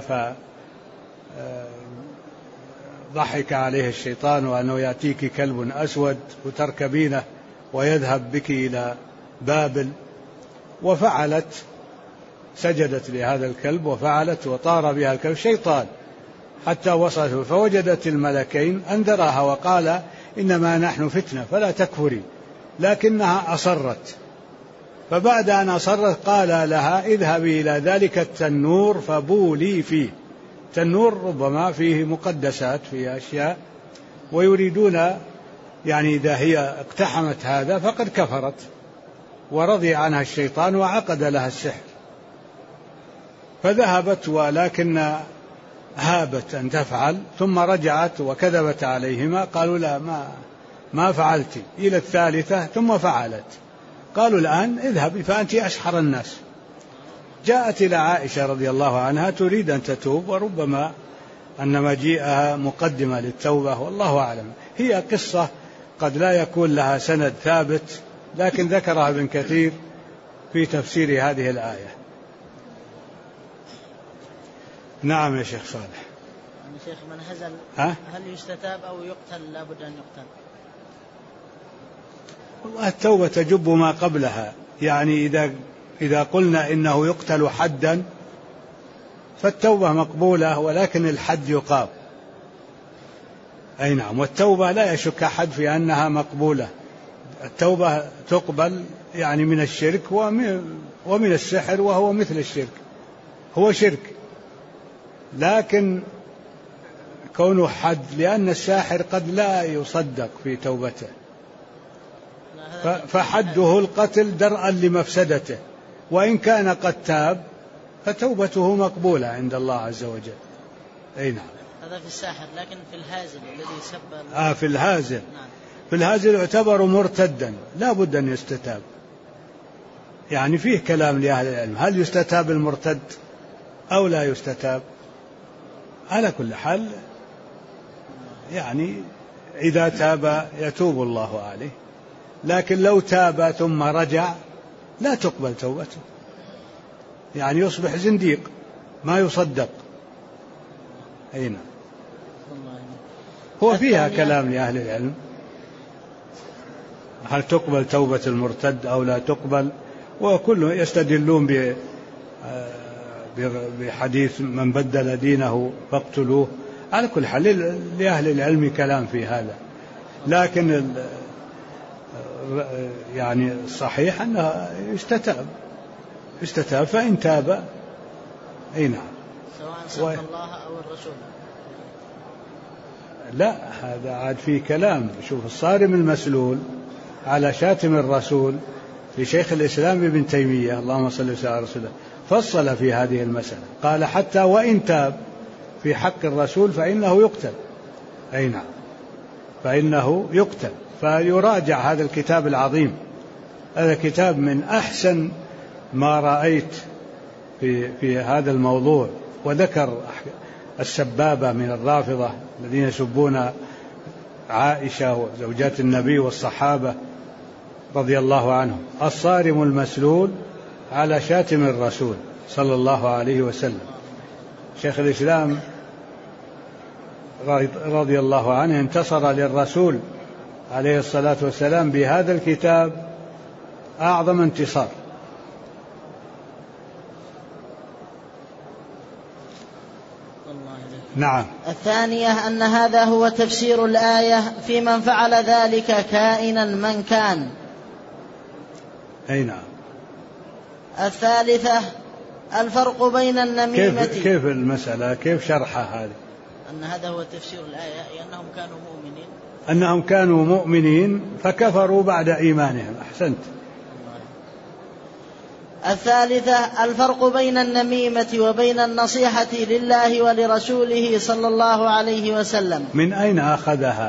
فضحك عليه الشيطان وأنه يأتيك كلب أسود وتركبينه ويذهب بك إلى بابل، وفعلت، سجدت لهذا الكلب وفعلت وطار بها الكلب الشيطان حتى وصلت، فوجدت الملكين أنذرها وقال: إنما نحن فتنة فلا تكفري، لكنها أصرت. فبعد أن أصرت قال لها: اذهبي إلى ذلك التنور فبولي فيه. التنور ربما فيه مقدسات، فيه أشياء، ويريدون يعني إذا هي اقتحمت هذا فقد كفرت، ورضي عنها الشيطان وعقد لها السحر. فذهبت ولكن هابت أن تفعل، ثم رجعت وكذبت عليهما، قالوا لا ما فعلت، إلى الثالثة ثم فعلت، قالوا الآن اذهبي فأنت أشحر الناس. جاءت إلى عائشة رضي الله عنها تريد أن تتوب، وربما أن مجيئها مقدمة للتوبة، والله أعلم. هي قصة قد لا يكون لها سند ثابت، لكن ذكرها ابن كثير في تفسير هذه الآية. نعم يا شيخ صالح. شيخ من هزل هل يستتاب أو يقتل؟ لابد أن يقتل. والله التوبة تجب ما قبلها، يعني إذا قلنا إنه يقتل حدا فالتوبة مقبولة، ولكن الحد يقام. أي نعم. والتوبة لا يشك أحد في أنها مقبولة. التوبة تقبل يعني من الشرك ومن السحر، وهو مثل الشرك، هو شرك، لكن كونه حد، لأن الساحر قد لا يصدق في توبته، فحده القتل درءا لمفسدته، وإن كان قد تاب فتوبته مقبولة عند الله عز وجل. أي نعم. هذا في الساحر، لكن في الهازل الذي سب في الهازل. نعم. في الهازل يعتبر مرتدا، لا بد أن يستتاب. يعني فيه كلام لأهل العلم، هل يستتاب المرتد أو لا يستتاب؟ على كل حال يعني إذا تاب يتوب الله عليه، لكن لو تاب ثم رجع لا تقبل توبته، يعني يصبح زنديق ما يصدق. أي نعم. هو فيها كلام لأهل العلم، هل تقبل توبة المرتد أو لا تقبل، وكله يستدلون بحديث من بدل دينه فاقتلوه. على كل حال لأهل العلم كلام في هذا، لكن يعني الصحيح أنه يستتاب فإن تاب. أي نعم. سواء سب الله أو الرسول. لا، هذا عاد فيه كلام. شوف الصارم المسلول على شاتم الرسول لشيخ الإسلام ابن تيمية اللهم صل وسلم على رسوله فصل في هذه المسألة، قال حتى وإن تاب في حق الرسول فإنه يقتل. أي نعم، فإنه يقتل. فيراجع هذا الكتاب العظيم، هذا كتاب من أحسن ما رأيت في هذا الموضوع. وذكر السبابة من الرافضة الذين يسبون عائشة وزوجات النبي والصحابة رضي الله عنهم، الصارم المسلول على شاتم الرسول صلى الله عليه وسلم. شيخ الإسلام رضي الله عنه انتصر للرسول عليه الصلاة والسلام بهذا الكتاب أعظم انتصار. نعم. الثانية أن هذا هو تفسير الآية في من فعل ذلك كائنا من كان. أي نعم. الثالثة الفرق بين النميمة. كيف المسألة، كيف شرحها هذه؟ أن هذا هو تفسير الآية أنهم كانوا مؤمنين، أنهم كانوا مؤمنين فكفروا بعد إيمانهم. أحسنت. الثالثة الفرق بين النميمة وبين النصيحة لله ولرسوله صلى الله عليه وسلم. من أين أخذها؟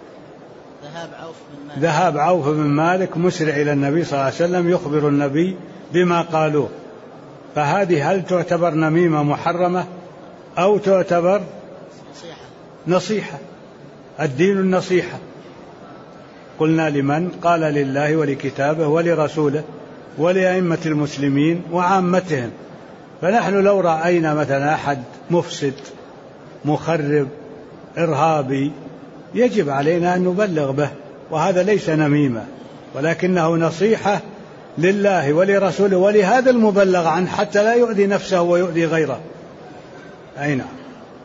ذهاب عوف بن مالك مسرع إلى النبي صلى الله عليه وسلم يخبر النبي بما قالوه. فهذه هل تعتبر نميمة محرمة أو تعتبر نصيحة؟ الدين النصيحة. قلنا لمن؟ قال لله ولكتابه ولرسوله ولأئمة المسلمين وعامتهم. فنحن لو رأينا مثلا أحد مفسد مخرب إرهابي يجب علينا أن نبلغ به، وهذا ليس نميمة ولكنه نصيحة لله ولرسوله ولهذا المبلغ عنه حتى لا يؤذي نفسه ويؤذي غيره. أي نعم.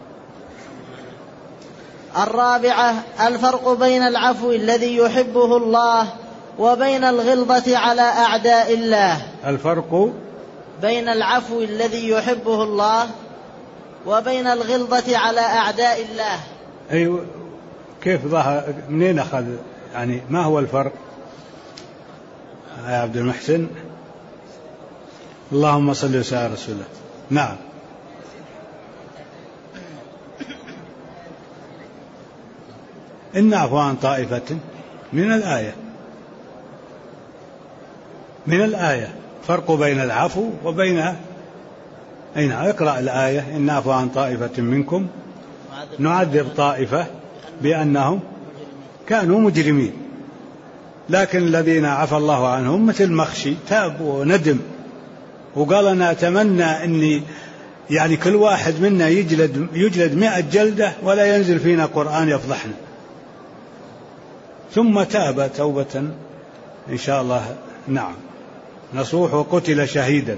الرابعة الفرق بين العفو الذي يحبه الله وبين الغلظة على أعداء الله. الفرق بين العفو الذي يحبه الله وبين الغلظة على أعداء الله. أيوة. كيف ظهر؟ منين أخذ؟ يعني ما هو الفرق يا عبد المحسن؟ اللهم صل وسلم على رسوله. نعم. إن نعفو عن طائفة من الآية فرق بين العفو وبين أين اقرأ الآية. إن نعفو عن طائفة منكم نعذب طائفة بأنهم كانوا مجرمين. لكن الذين عفى الله عنهم مثل مخشي تاب وندم وقال أنا أتمنى أني يعني كل واحد منا يجلد 100 جلدة ولا ينزل فينا قرآن يفضحنا، ثم تاب توبة إن شاء الله. نعم. نصوح وقتل شهيدا.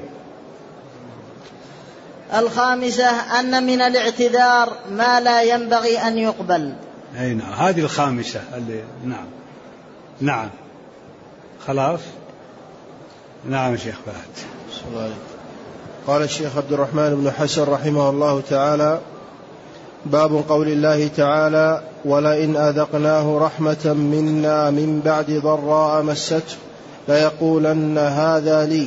الخامسة أن من الاعتذار ما لا ينبغي أن يقبل. أي نعم. هذه الخامسة اللي نعم. خلاص. نعم شيخ فهد. قال الشيخ عبد الرحمن بن حسن رحمه الله تعالى: باب قول الله تعالى: ولئن أذقناه رحمة منا من بعد ضراء مسته ليقولن هذا لي.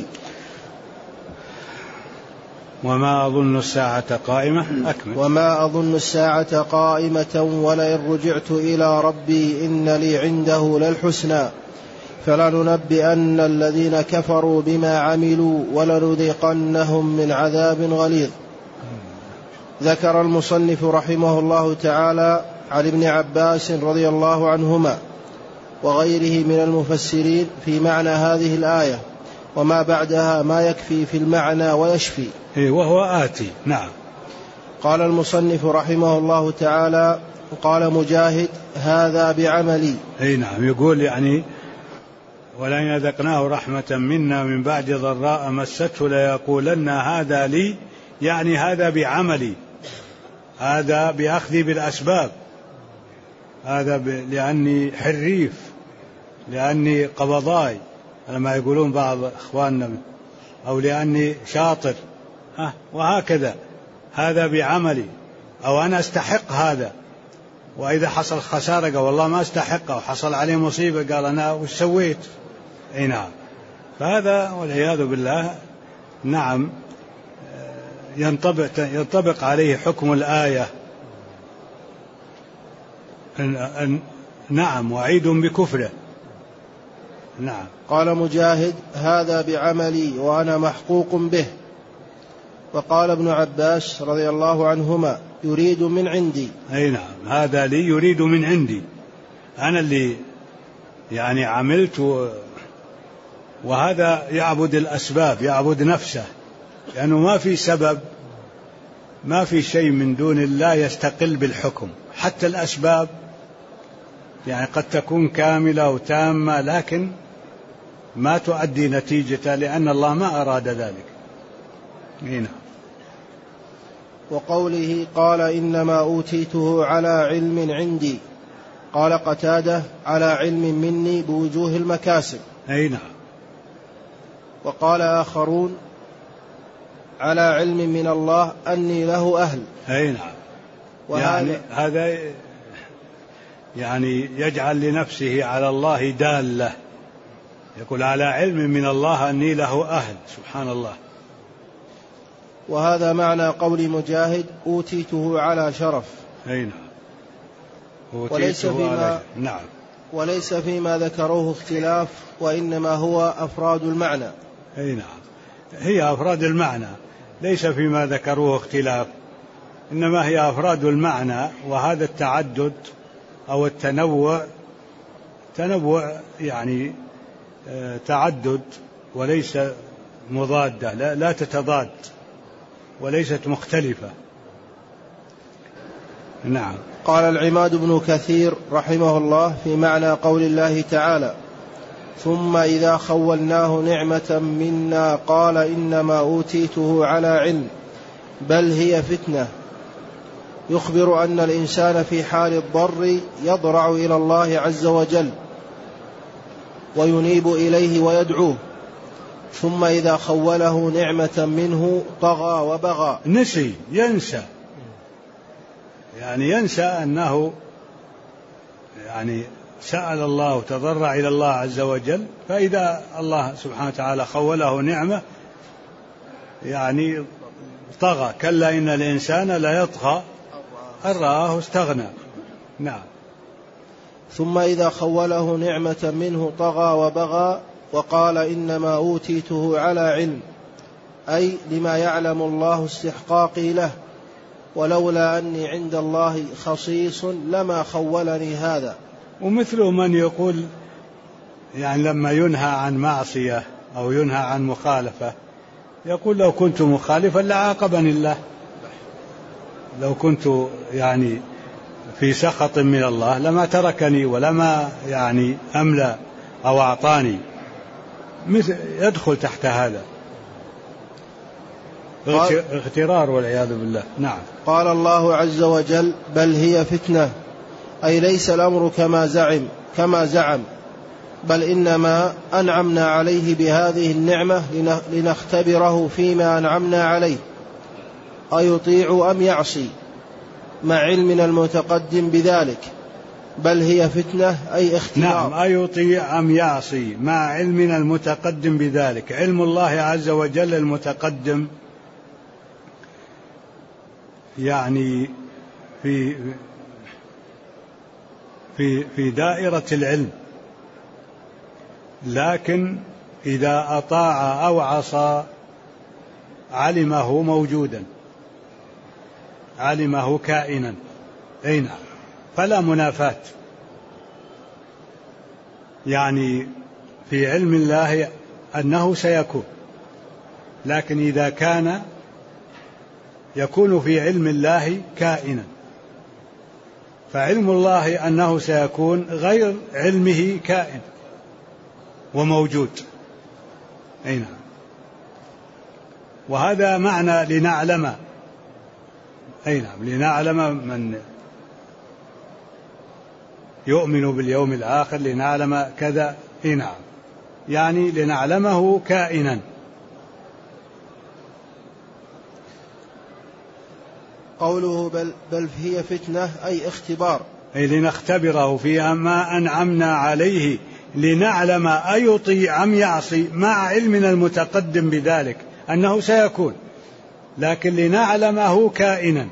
وما أظن الساعة قائمة. أكمل. وما أظن الساعة قائمة ولئن رجعت إلى ربي إن لي عنده للحسنى فلننبئن الذين كفروا بما عملوا ولنذيقنهم من عذاب غليظ. ذكر المصنف رحمه الله تعالى عن ابن عباس رضي الله عنهما وغيره من المفسرين في معنى هذه الآية وما بعدها ما يكفي في المعنى ويشفي. وهو آتي. نعم. قال المصنف رحمه الله تعالى: قال مجاهد: هذا بعملي. نعم. يقول يعني ولئن أذقناه رحمة منا من بعد ضراء مسته ليقولن هذا لي، يعني هذا بعملي، هذا بأخذي بالأسباب، هذا لأني حريف، لأني قبضاي لما يقولون بعض إخواننا، أو لأني شاطر، وهكذا، هذا بعملي، أو أنا أستحق هذا. وإذا حصل خسارة قال والله ما استحقه، وحصل عليه مصيبة قال أنا وش سويت. نعم. فهذا والعياذ بالله نعم ينطبق عليه حكم الآية. نعم وعيد بكفره. نعم. قال مجاهد هذا بعملي وأنا محقوق به. وقال ابن عباس رضي الله عنهما يريد من عندي. أي نعم، هذا لي يريد من عندي، أنا اللي يعني عملت. وهذا يعبد الأسباب، يعبد نفسه، لأنه ما في سبب، ما في شيء من دون الله يستقل بالحكم. حتى الأسباب يعني قد تكون كاملة وتامة لكن ما تؤدي نتيجة، لأن الله ما أراد ذلك. هنا. وقوله قال إنما أوتيته على علم عندي، قال قتادة على علم مني بوجوه المكاسب. أي نعم. وقال آخرون على علم من الله أني له أهل. أي نعم. يعني هذا يعني يجعل لنفسه على الله دالة، يقول على علم من الله أني له أهل. سبحان الله. وهذا معنى قول مجاهد أوتيته على شرف. أي نعم. نعم. وليس فيما ذكروه اختلاف، وإنما هو أفراد المعنى. أي نعم، هي أفراد المعنى، ليس فيما ذكروه اختلاف، إنما هي أفراد المعنى. وهذا التعدد أو التنوع يعني تعدد وليس مضادة، لا تتضاد وليست مختلفة. نعم. قال العماد بن كثير رحمه الله في معنى قول الله تعالى ثم إذا خولناه نعمة منا قال إنما أوتيته على علم بل هي فتنة، يخبر أن الإنسان في حال الضر يضرع إلى الله عز وجل وينيب إليه ويدعوه، ثم إذا خوله نعمة منه طغى وبغى. نسي، ينسى، يعني ينسى أنه يعني سأل الله وتضرع إلى الله عز وجل، فإذا الله سبحانه وتعالى خوله نعمة يعني طغى. كلا إن الإنسان لا يطغى أن رآه استغنى. نعم. ثم إذا خوله نعمة منه طغى وبغى وقال إنما أوتيته على علم، أي لما يعلم الله استحقاقي له، ولولا أني عند الله خصيص لما خولني هذا. ومثل من يقول يعني لما ينهى عن معصية أو ينهى عن مخالفة يقول لو كنت مخالفا لعاقبني الله، لو كنت يعني في سخط من الله لما تركني ولما يعني أملى أو أعطاني. يدخل تحت هذا اغترار والعياذ بالله. نعم. قال الله عز وجل بل هي فتنة، أي ليس الأمر كما زعم، بل إنما أنعمنا عليه بهذه النعمة لنختبره فيما أنعمنا عليه أيطيع أم يعصي، مع علمنا المتقدم بذلك. بل هي فتنة أي اختبار. نعم، أيطيع أم يعصي مع علمنا المتقدم بذلك. علم الله عز وجل المتقدم يعني في دائرة العلم، لكن إذا أطاع أو عصى علمه موجودا، علمه كائنا. أي نعم. فلا منافاة، يعني في علم الله أنه سيكون، لكن إذا كان يكون في علم الله كائنا، فعلم الله أنه سيكون غير علمه كائن وموجود. أي نعم. وهذا معنى لنعلم. أي نعم، لنعلم من يؤمن باليوم الآخر، لنعلم كذا. أي نعم، يعني لنعلمه كائنا. قوله بل هي فتنة أي اختبار. أي لنختبره في ما أنعمنا عليه لنعلم أيطيع أم يعصي، مع علمنا المتقدم بذلك أنه سيكون، لكن لنعلمه كائنا.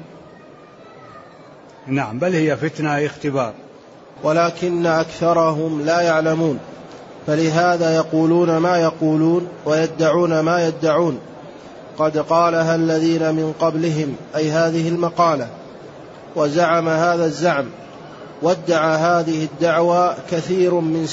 نعم، بل هي فتنة اختبار. ولكن أكثرهم لا يعلمون، فلهذا يقولون ما يقولون ويدعون ما يدعون. قد قالها الذين من قبلهم، أي هذه المقالة، وزعم هذا الزعم، وادعى هذه الدعوى كثير ممن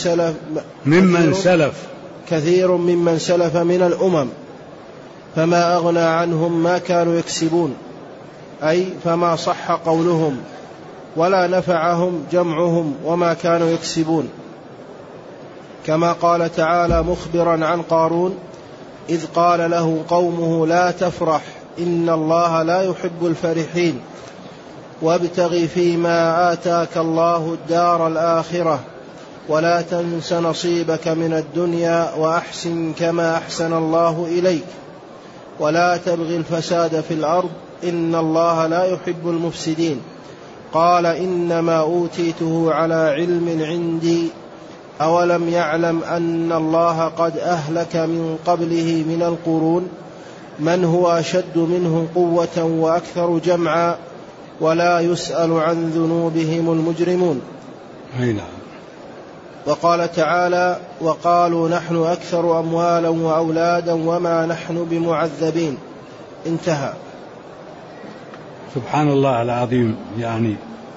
سلف من الأمم، فما أغنى عنهم ما كانوا يكسبون، أي فما صح قولهم ولا نفعهم جمعهم وما كانوا يكسبون. كما قال تعالى مخبرا عن قارون: إذ قال له قومه لا تفرح إن الله لا يحب الفرحين وابتغ فيما آتاك الله الدار الآخرة ولا تنس نصيبك من الدنيا وأحسن كما أحسن الله إليك ولا تبغ الفساد في الأرض إن الله لا يحب المفسدين. قال إنما أوتيته على علم عندي أولم يعلم أن الله قد أهلك من قبله من القرون من هو أشد منه قوة وأكثر جمعا ولا يسأل عن ذنوبهم المجرمون. وقال تعالى: وقالوا نحن أكثر أموالا وأولادا وما نحن بمعذبين. انتهى. سبحان الله العظيم. يعني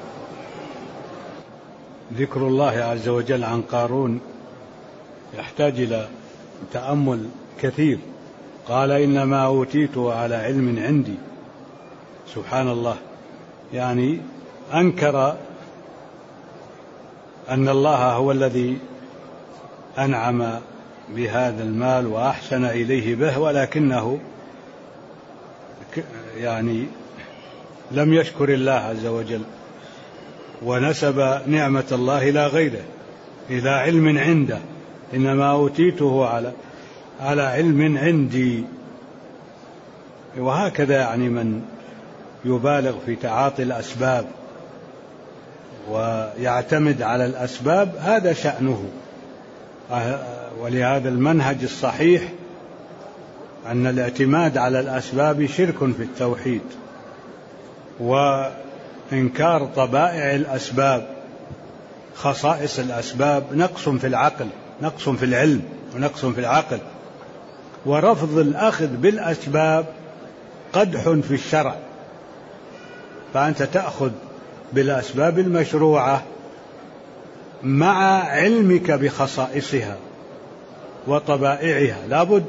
ذكر الله عز وجل عن قارون يحتاج إلى تأمل كثير. قال إنما أوتيته على علم عندي. سبحان الله، يعني أنكر أن الله هو الذي أنعم بهذا المال وأحسن إليه به، ولكنه يعني لم يشكر الله عز وجل، ونسب نعمة الله إلى غيره، إلى علم عنده. إنما أوتيته على علم عندي. وهكذا يعني من يبالغ في تعاطي الأسباب ويعتمد على الأسباب هذا شأنه. ولهذا المنهج الصحيح أن الاعتماد على الأسباب شرك في التوحيد، وإنكار طبائع الأسباب خصائص الأسباب نقص في العقل، نقص في العلم، ونقص في العقل. ورفض الأخذ بالأسباب قدح في الشرع. فأنت تأخذ بالأسباب المشروعة مع علمك بخصائصها وطبائعها لابد،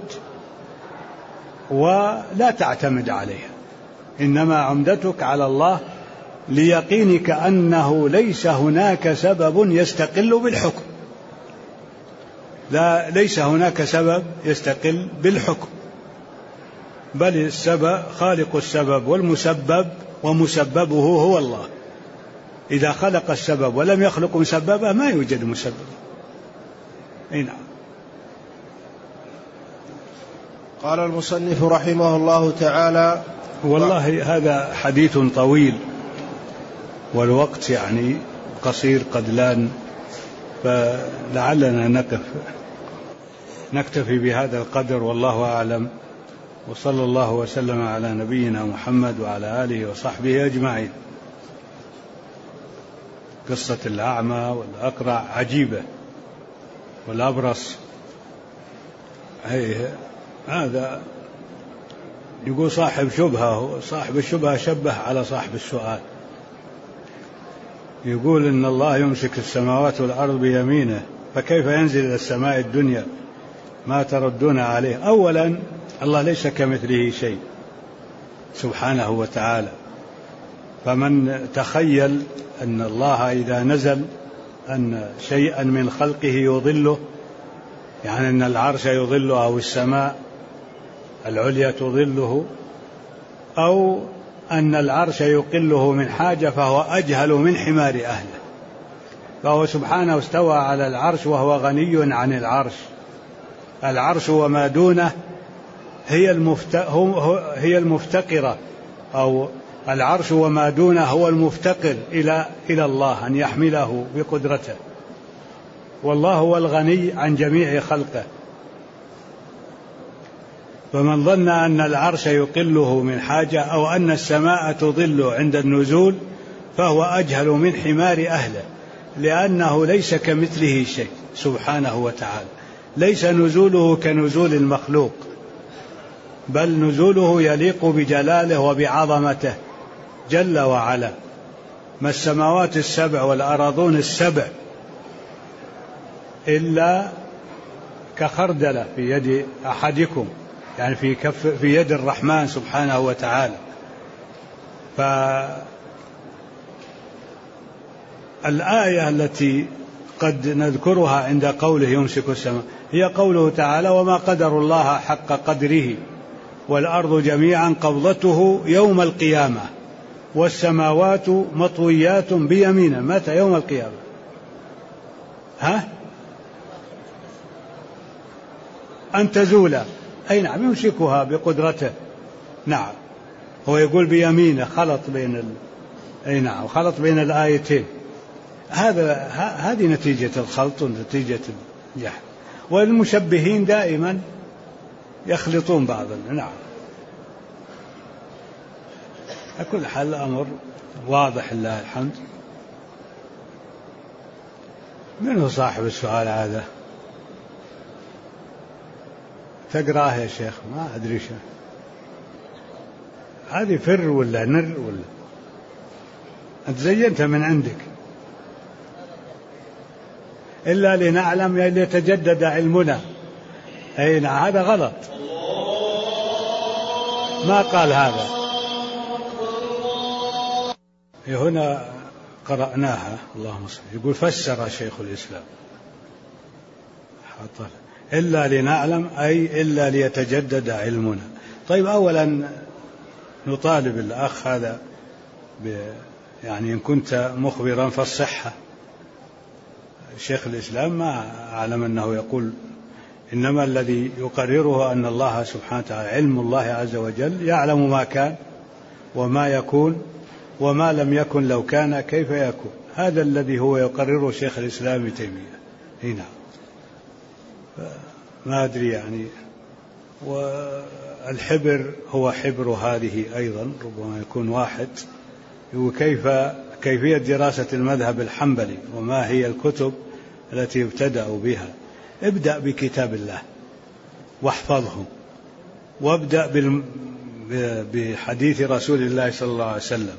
ولا تعتمد عليها. إنما عمدتك على الله ليقينك أنه ليس هناك سبب يستقل بالحكم. لا، ليس هناك سبب يستقل بالحكم، بل السبب خالق السبب والمسبب، ومسببه هو الله. إذا خلق السبب ولم يخلق مسببه ما يوجد مسبب. نعم. قال المصنف رحمه الله تعالى: والله هذا حديث طويل والوقت يعني قصير قد لان، فلعلنا نكتفي بهذا القدر، والله أعلم. وصلى الله وسلم على نبينا محمد وعلى آله وصحبه أجمعين. قصة الأعمى والأقرع عجيبة، والأبرص هذا يقول صاحب شبهة، صاحب الشبهة شبه على صاحب السؤال. يقول إن الله يمسك السماوات والأرض بيمينه، فكيف ينزل إلى السماء الدنيا؟ ما تردون عليه؟ أولا الله ليس كمثله شيء سبحانه وتعالى، فمن تخيل أن الله إذا نزل أن شيئا من خلقه يضله، يعني أن العرش يضله أو السماء العليا تضله، أو أن العرش يقله من حاجة، فهو أجهل من حمار أهله. فهو سبحانه استوى على العرش وهو غني عن العرش. العرش وما دونه هي المفتقرة أو العرش وما دونه هو المفتقر إلى الله أن يحمله بقدرته، والله هو الغني عن جميع خلقه. فمن ظن أن العرش يقله من حاجة أو أن السماء تضل عند النزول فهو أجهل من حمار أهله، لأنه ليس كمثله شيء سبحانه وتعالى، ليس نزوله كنزول المخلوق، بل نزوله يليق بجلاله وبعظمته جل وعلا. ما السماوات السبع والأراضون السبع إلا كخردلة في يد أحدكم، يعني في يد الرحمن سبحانه وتعالى. فالآية التي قد نذكرها عند قوله يمسك السماء هي قوله تعالى: وما قدر الله حق قدره والأرض جميعا قبضته يوم القيامة والسماوات مطويات بيمينه. متى يوم القيامة؟ أن تزول، أي نعم، يمسكها بقدرته. نعم، هو يقول بيمينه، خلط بين الآيتين. هذه نتيجة الخلط ونتيجة الجهل، والمشبهين دائما يخلطون بعضا. نعم، على كل حال الأمر واضح لله الحمد. من هو صاحب السؤال هذا؟ تقرأه يا شيخ؟ ما أدري شو هذه، فر ولا نر ولا أنت زينتها من عندك؟ إلا لنعلم ليتجدد علمنا. أي نعم، هذا غلط، ما قال هذا. هنا قرأناها، اللهم صل. يقول فسر شيخ الإسلام إلا لنعلم، أي إلا ليتجدد علمنا. طيب، أولا نطالب الأخ هذا يعني إن كنت مخبرا فالصحة. شيخ الإسلام ما أعلم أنه يقول، إنما الذي يقرره أن الله سبحانه وتعالى، علم الله عز وجل، يعلم ما كان وما يكون وما لم يكن لو كان كيف يكون. هذا الذي هو يقرره شيخ الإسلام ابن تيمية. هنا ما أدري يعني. والحبر هو حبر هذه أيضا، ربما يكون واحد. كيفية دراسة المذهب الحنبلي وما هي الكتب التي ابتدأوا بها. ابدأ بكتاب الله واحفظه، وابدأ بحديث رسول الله صلى الله عليه وسلم.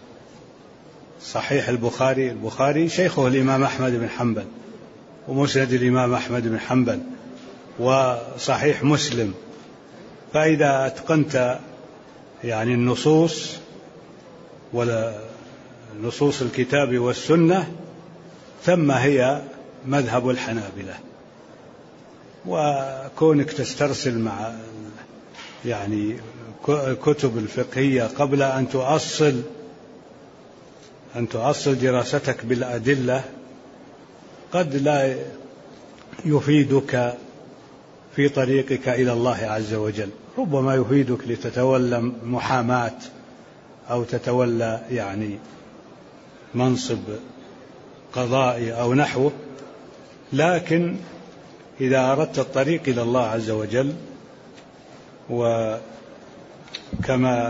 صحيح البخاري شيخه الإمام أحمد بن حنبل، ومسند الإمام أحمد بن حنبل، وصحيح مسلم. فإذا أتقنت يعني النصوص نصوص الكتاب والسنة، ثم هي مذهب الحنابلة. وكونك تسترسل مع يعني كتب الفقهية قبل أن تؤصل دراستك بالأدلة قد لا يفيدك في طريقك إلى الله عز وجل. ربما يفيدك لتتولى محاماة أو تتولى يعني منصب قضائي أو نحوه، لكن إذا أردت الطريق إلى الله عز وجل، وكما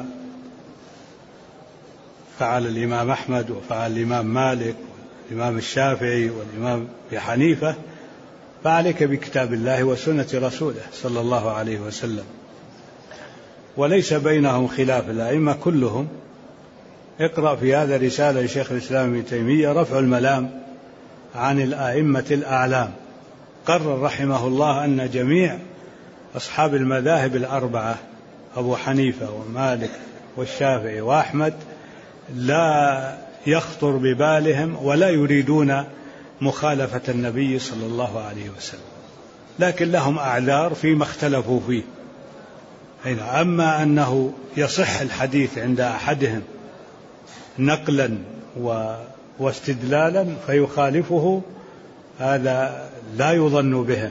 فعل الإمام أحمد وفعل الإمام مالك والإمام الشافعي والإمام أبي حنيفة، فعليك بكتاب الله وسنة رسوله صلى الله عليه وسلم. وليس بينهم خلاف، الأئمة كلهم. اقرأ في هذا رسالة لشيخ الإسلام ابن تيمية، رفع الملام عن الأئمة الأعلام. قرر رحمه الله أن جميع أصحاب المذاهب الأربعة، أبو حنيفة ومالك والشافعي وأحمد، لا يخطر ببالهم ولا يريدون مخالفة النبي صلى الله عليه وسلم، لكن لهم أعذار فيما اختلفوا فيه. أما أنه يصح الحديث عند أحدهم نقلا واستدلالا فيخالفه، هذا لا يظن بهم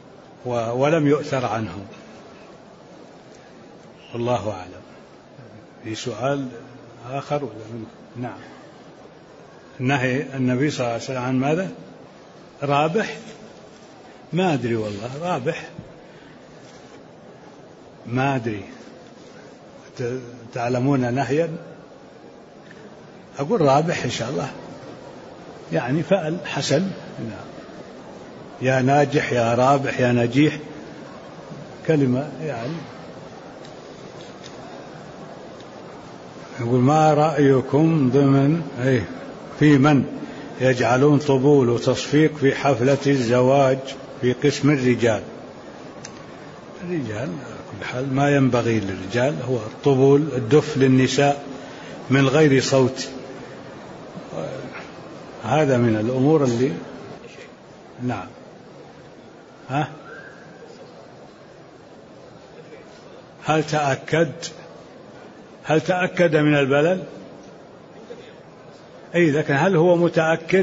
ولم يؤثر عنهم، والله أعلم. في سؤال آخر ولا نعم. النهي النبي صلى الله عليه وسلم عن ماذا؟ رابح؟ ما أدري والله. رابح ما أدري. تعلمون نهيا؟ أقول رابح إن شاء الله، يعني فعل حسن. نعم. يا ناجح يا رابح يا نجيح، كلمة يعني. يقول ما رأيكم ضمن في من يجعلون طبول وتصفيق في حفلة الزواج في قسم الرجال؟ الرجال كل حال ما ينبغي للرجال هو الطبول، الدف للنساء من غير صوت. هذا من الأمور اللي نعم. هل تأكد من البلل؟ أي، لكن هل هو متأكد؟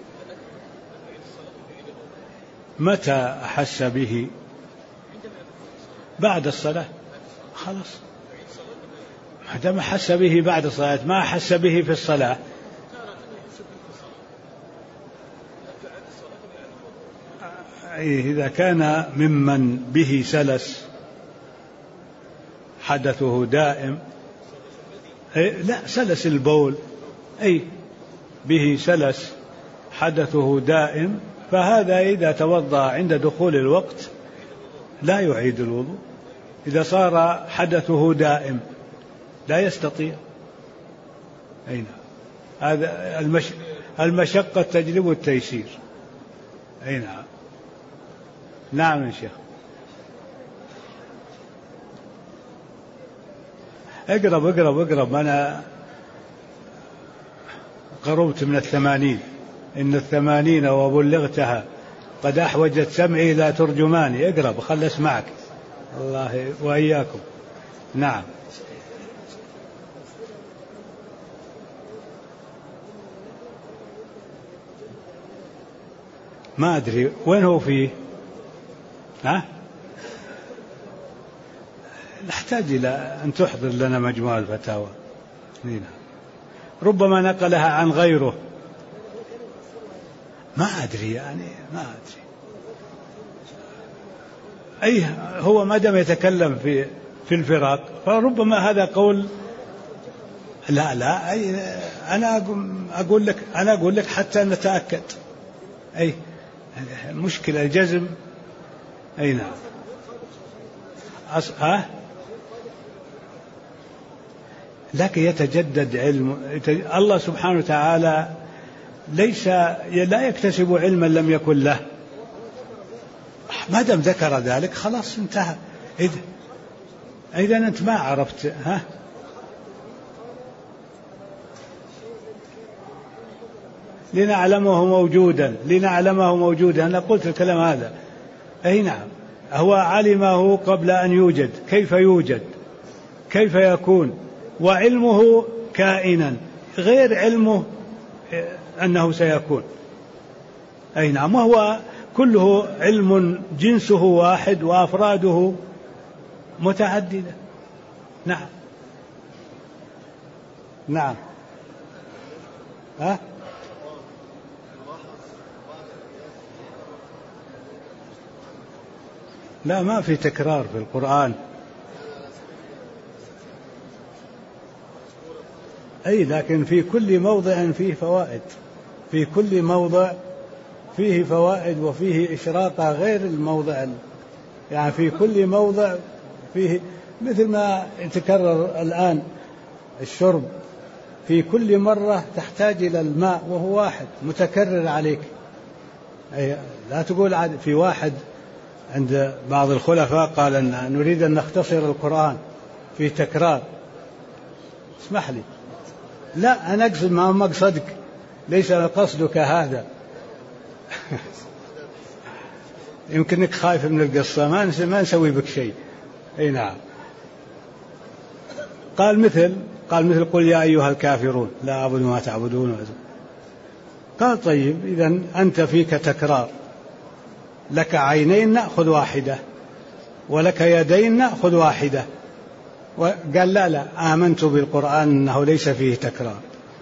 متى أحس به؟ بعد الصلاة. خلاص، ما دام أحس به بعد الصلاة، ما أحس به في الصلاة. إذا كان ممن به سلس حدثه دائم، لا سلس البول، به سلس حدثه دائم، فهذا إذا توضأ عند دخول الوقت لا يعيد الوضوء. إذا صار حدثه دائم لا يستطيع. نعم. هذا المشقة تجلب التيسير. نعم. نعم يا شيخ. اقرب. أنا قربت من 80. إن 80 وبلغتها قد أحوجت سمعي إلى ترجماني. اقرب خل أسمعك. الله وإياكم. نعم. ما أدري وين هو فيه. نحتاج إلى أن تحضر لنا مجموعة الفتاوى. ربما نقلها عن غيره. ما أدري يعني ما أدري. هو ما دام يتكلم في الفراق فربما هذا قول. لا أنا أقول لك حتى نتأكد. المشكلة الجزم. نعم. لكن يتجدد علم الله سبحانه وتعالى. لا يكتسب علما لم يكن له. ما دام ذكر ذلك خلاص انتهى. إذا أنت ما عرفت لنعلمه موجودا. أنا قلت الكلام هذا. نعم. هو علمه قبل أن يوجد. كيف يوجد؟ كيف يكون؟ وعلمه كائنا غير علمه أنه سيكون. نعم. وهو كله علم جنسه واحد وأفراده متعددة. نعم. نعم. لا ما في تكرار في القرآن. لكن في كل موضع فيه فوائد. في كل موضع فيه فوائد وفيه إشراقة غير الموضع. يعني في كل موضع فيه، مثل ما يتكرر الآن الشرب، في كل مرة تحتاج إلى الماء وهو واحد متكرر عليك. لا تقول في واحد عند بعض الخلفاء قال أن نريد أن نختصر القرآن في تكرار. اسمح لي، لا أنا أقصد ما مقصدك، ليس قصدك هذا. يمكنك خايف من القصة، ما نسوي بك شيء. نعم. قال مثل قل يا أيها الكافرون لا أعبد ما تعبدون. قال طيب إذن أنت فيك تكرار، لك عينين نأخذ واحدة، ولك يدين نأخذ واحدة. وقال لا آمنت بالقرآن أنه ليس فيه تكرار.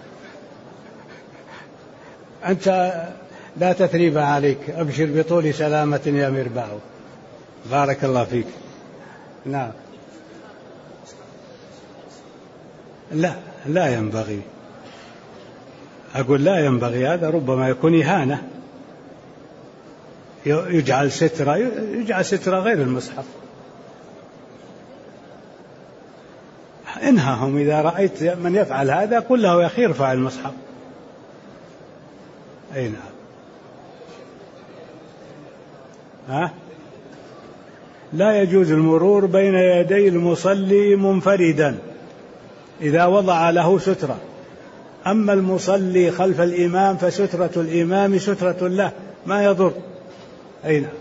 أنت لا تثريب عليك، أبشر بطول سلامة يا مربع. بارك الله فيك. نعم. لا ينبغي، أقول لا ينبغي، هذا ربما يكون إهانة. يجعل سترة غير المصحف. انههم إذا رأيت من يفعل هذا قل له يا أخي ارفع المصحف. أي نعم. لا يجوز المرور بين يدي المصلي منفردا إذا وضع له سترة. أما المصلي خلف الإمام فسترة الإمام سترة له ما يضر. أي نعم.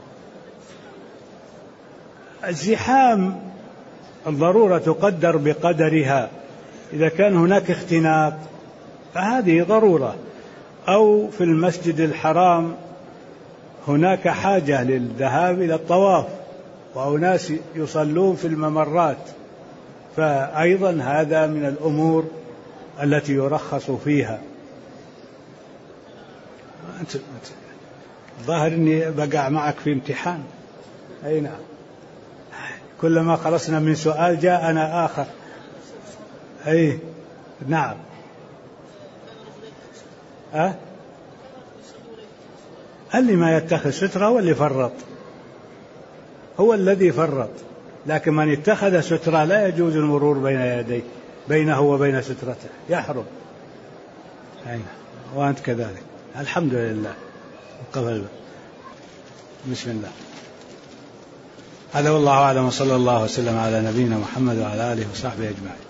الزحام الضرورة تقدر بقدرها. إذا كان هناك اختناق فهذه ضرورة، أو في المسجد الحرام هناك حاجة للذهاب إلى الطواف وأناس يصلون في الممرات، فأيضا هذا من الأمور التي يرخص فيها. ظاهر أني بقع معك في امتحان. أي نعم. كلما خلصنا من سؤال جاءنا آخر. أي نعم. اللي ما يتخذ سترة هو اللي فرط، هو الذي فرط. لكن من اتخذ سترة لا يجوز المرور بين يديه، بينه وبين سترته يحرم. وأنت كذلك. الحمد لله. قبل بسم الله. هذا والله أعلم، وصلى الله وسلم على نبينا محمد وعلى آله وصحبه أجمعين.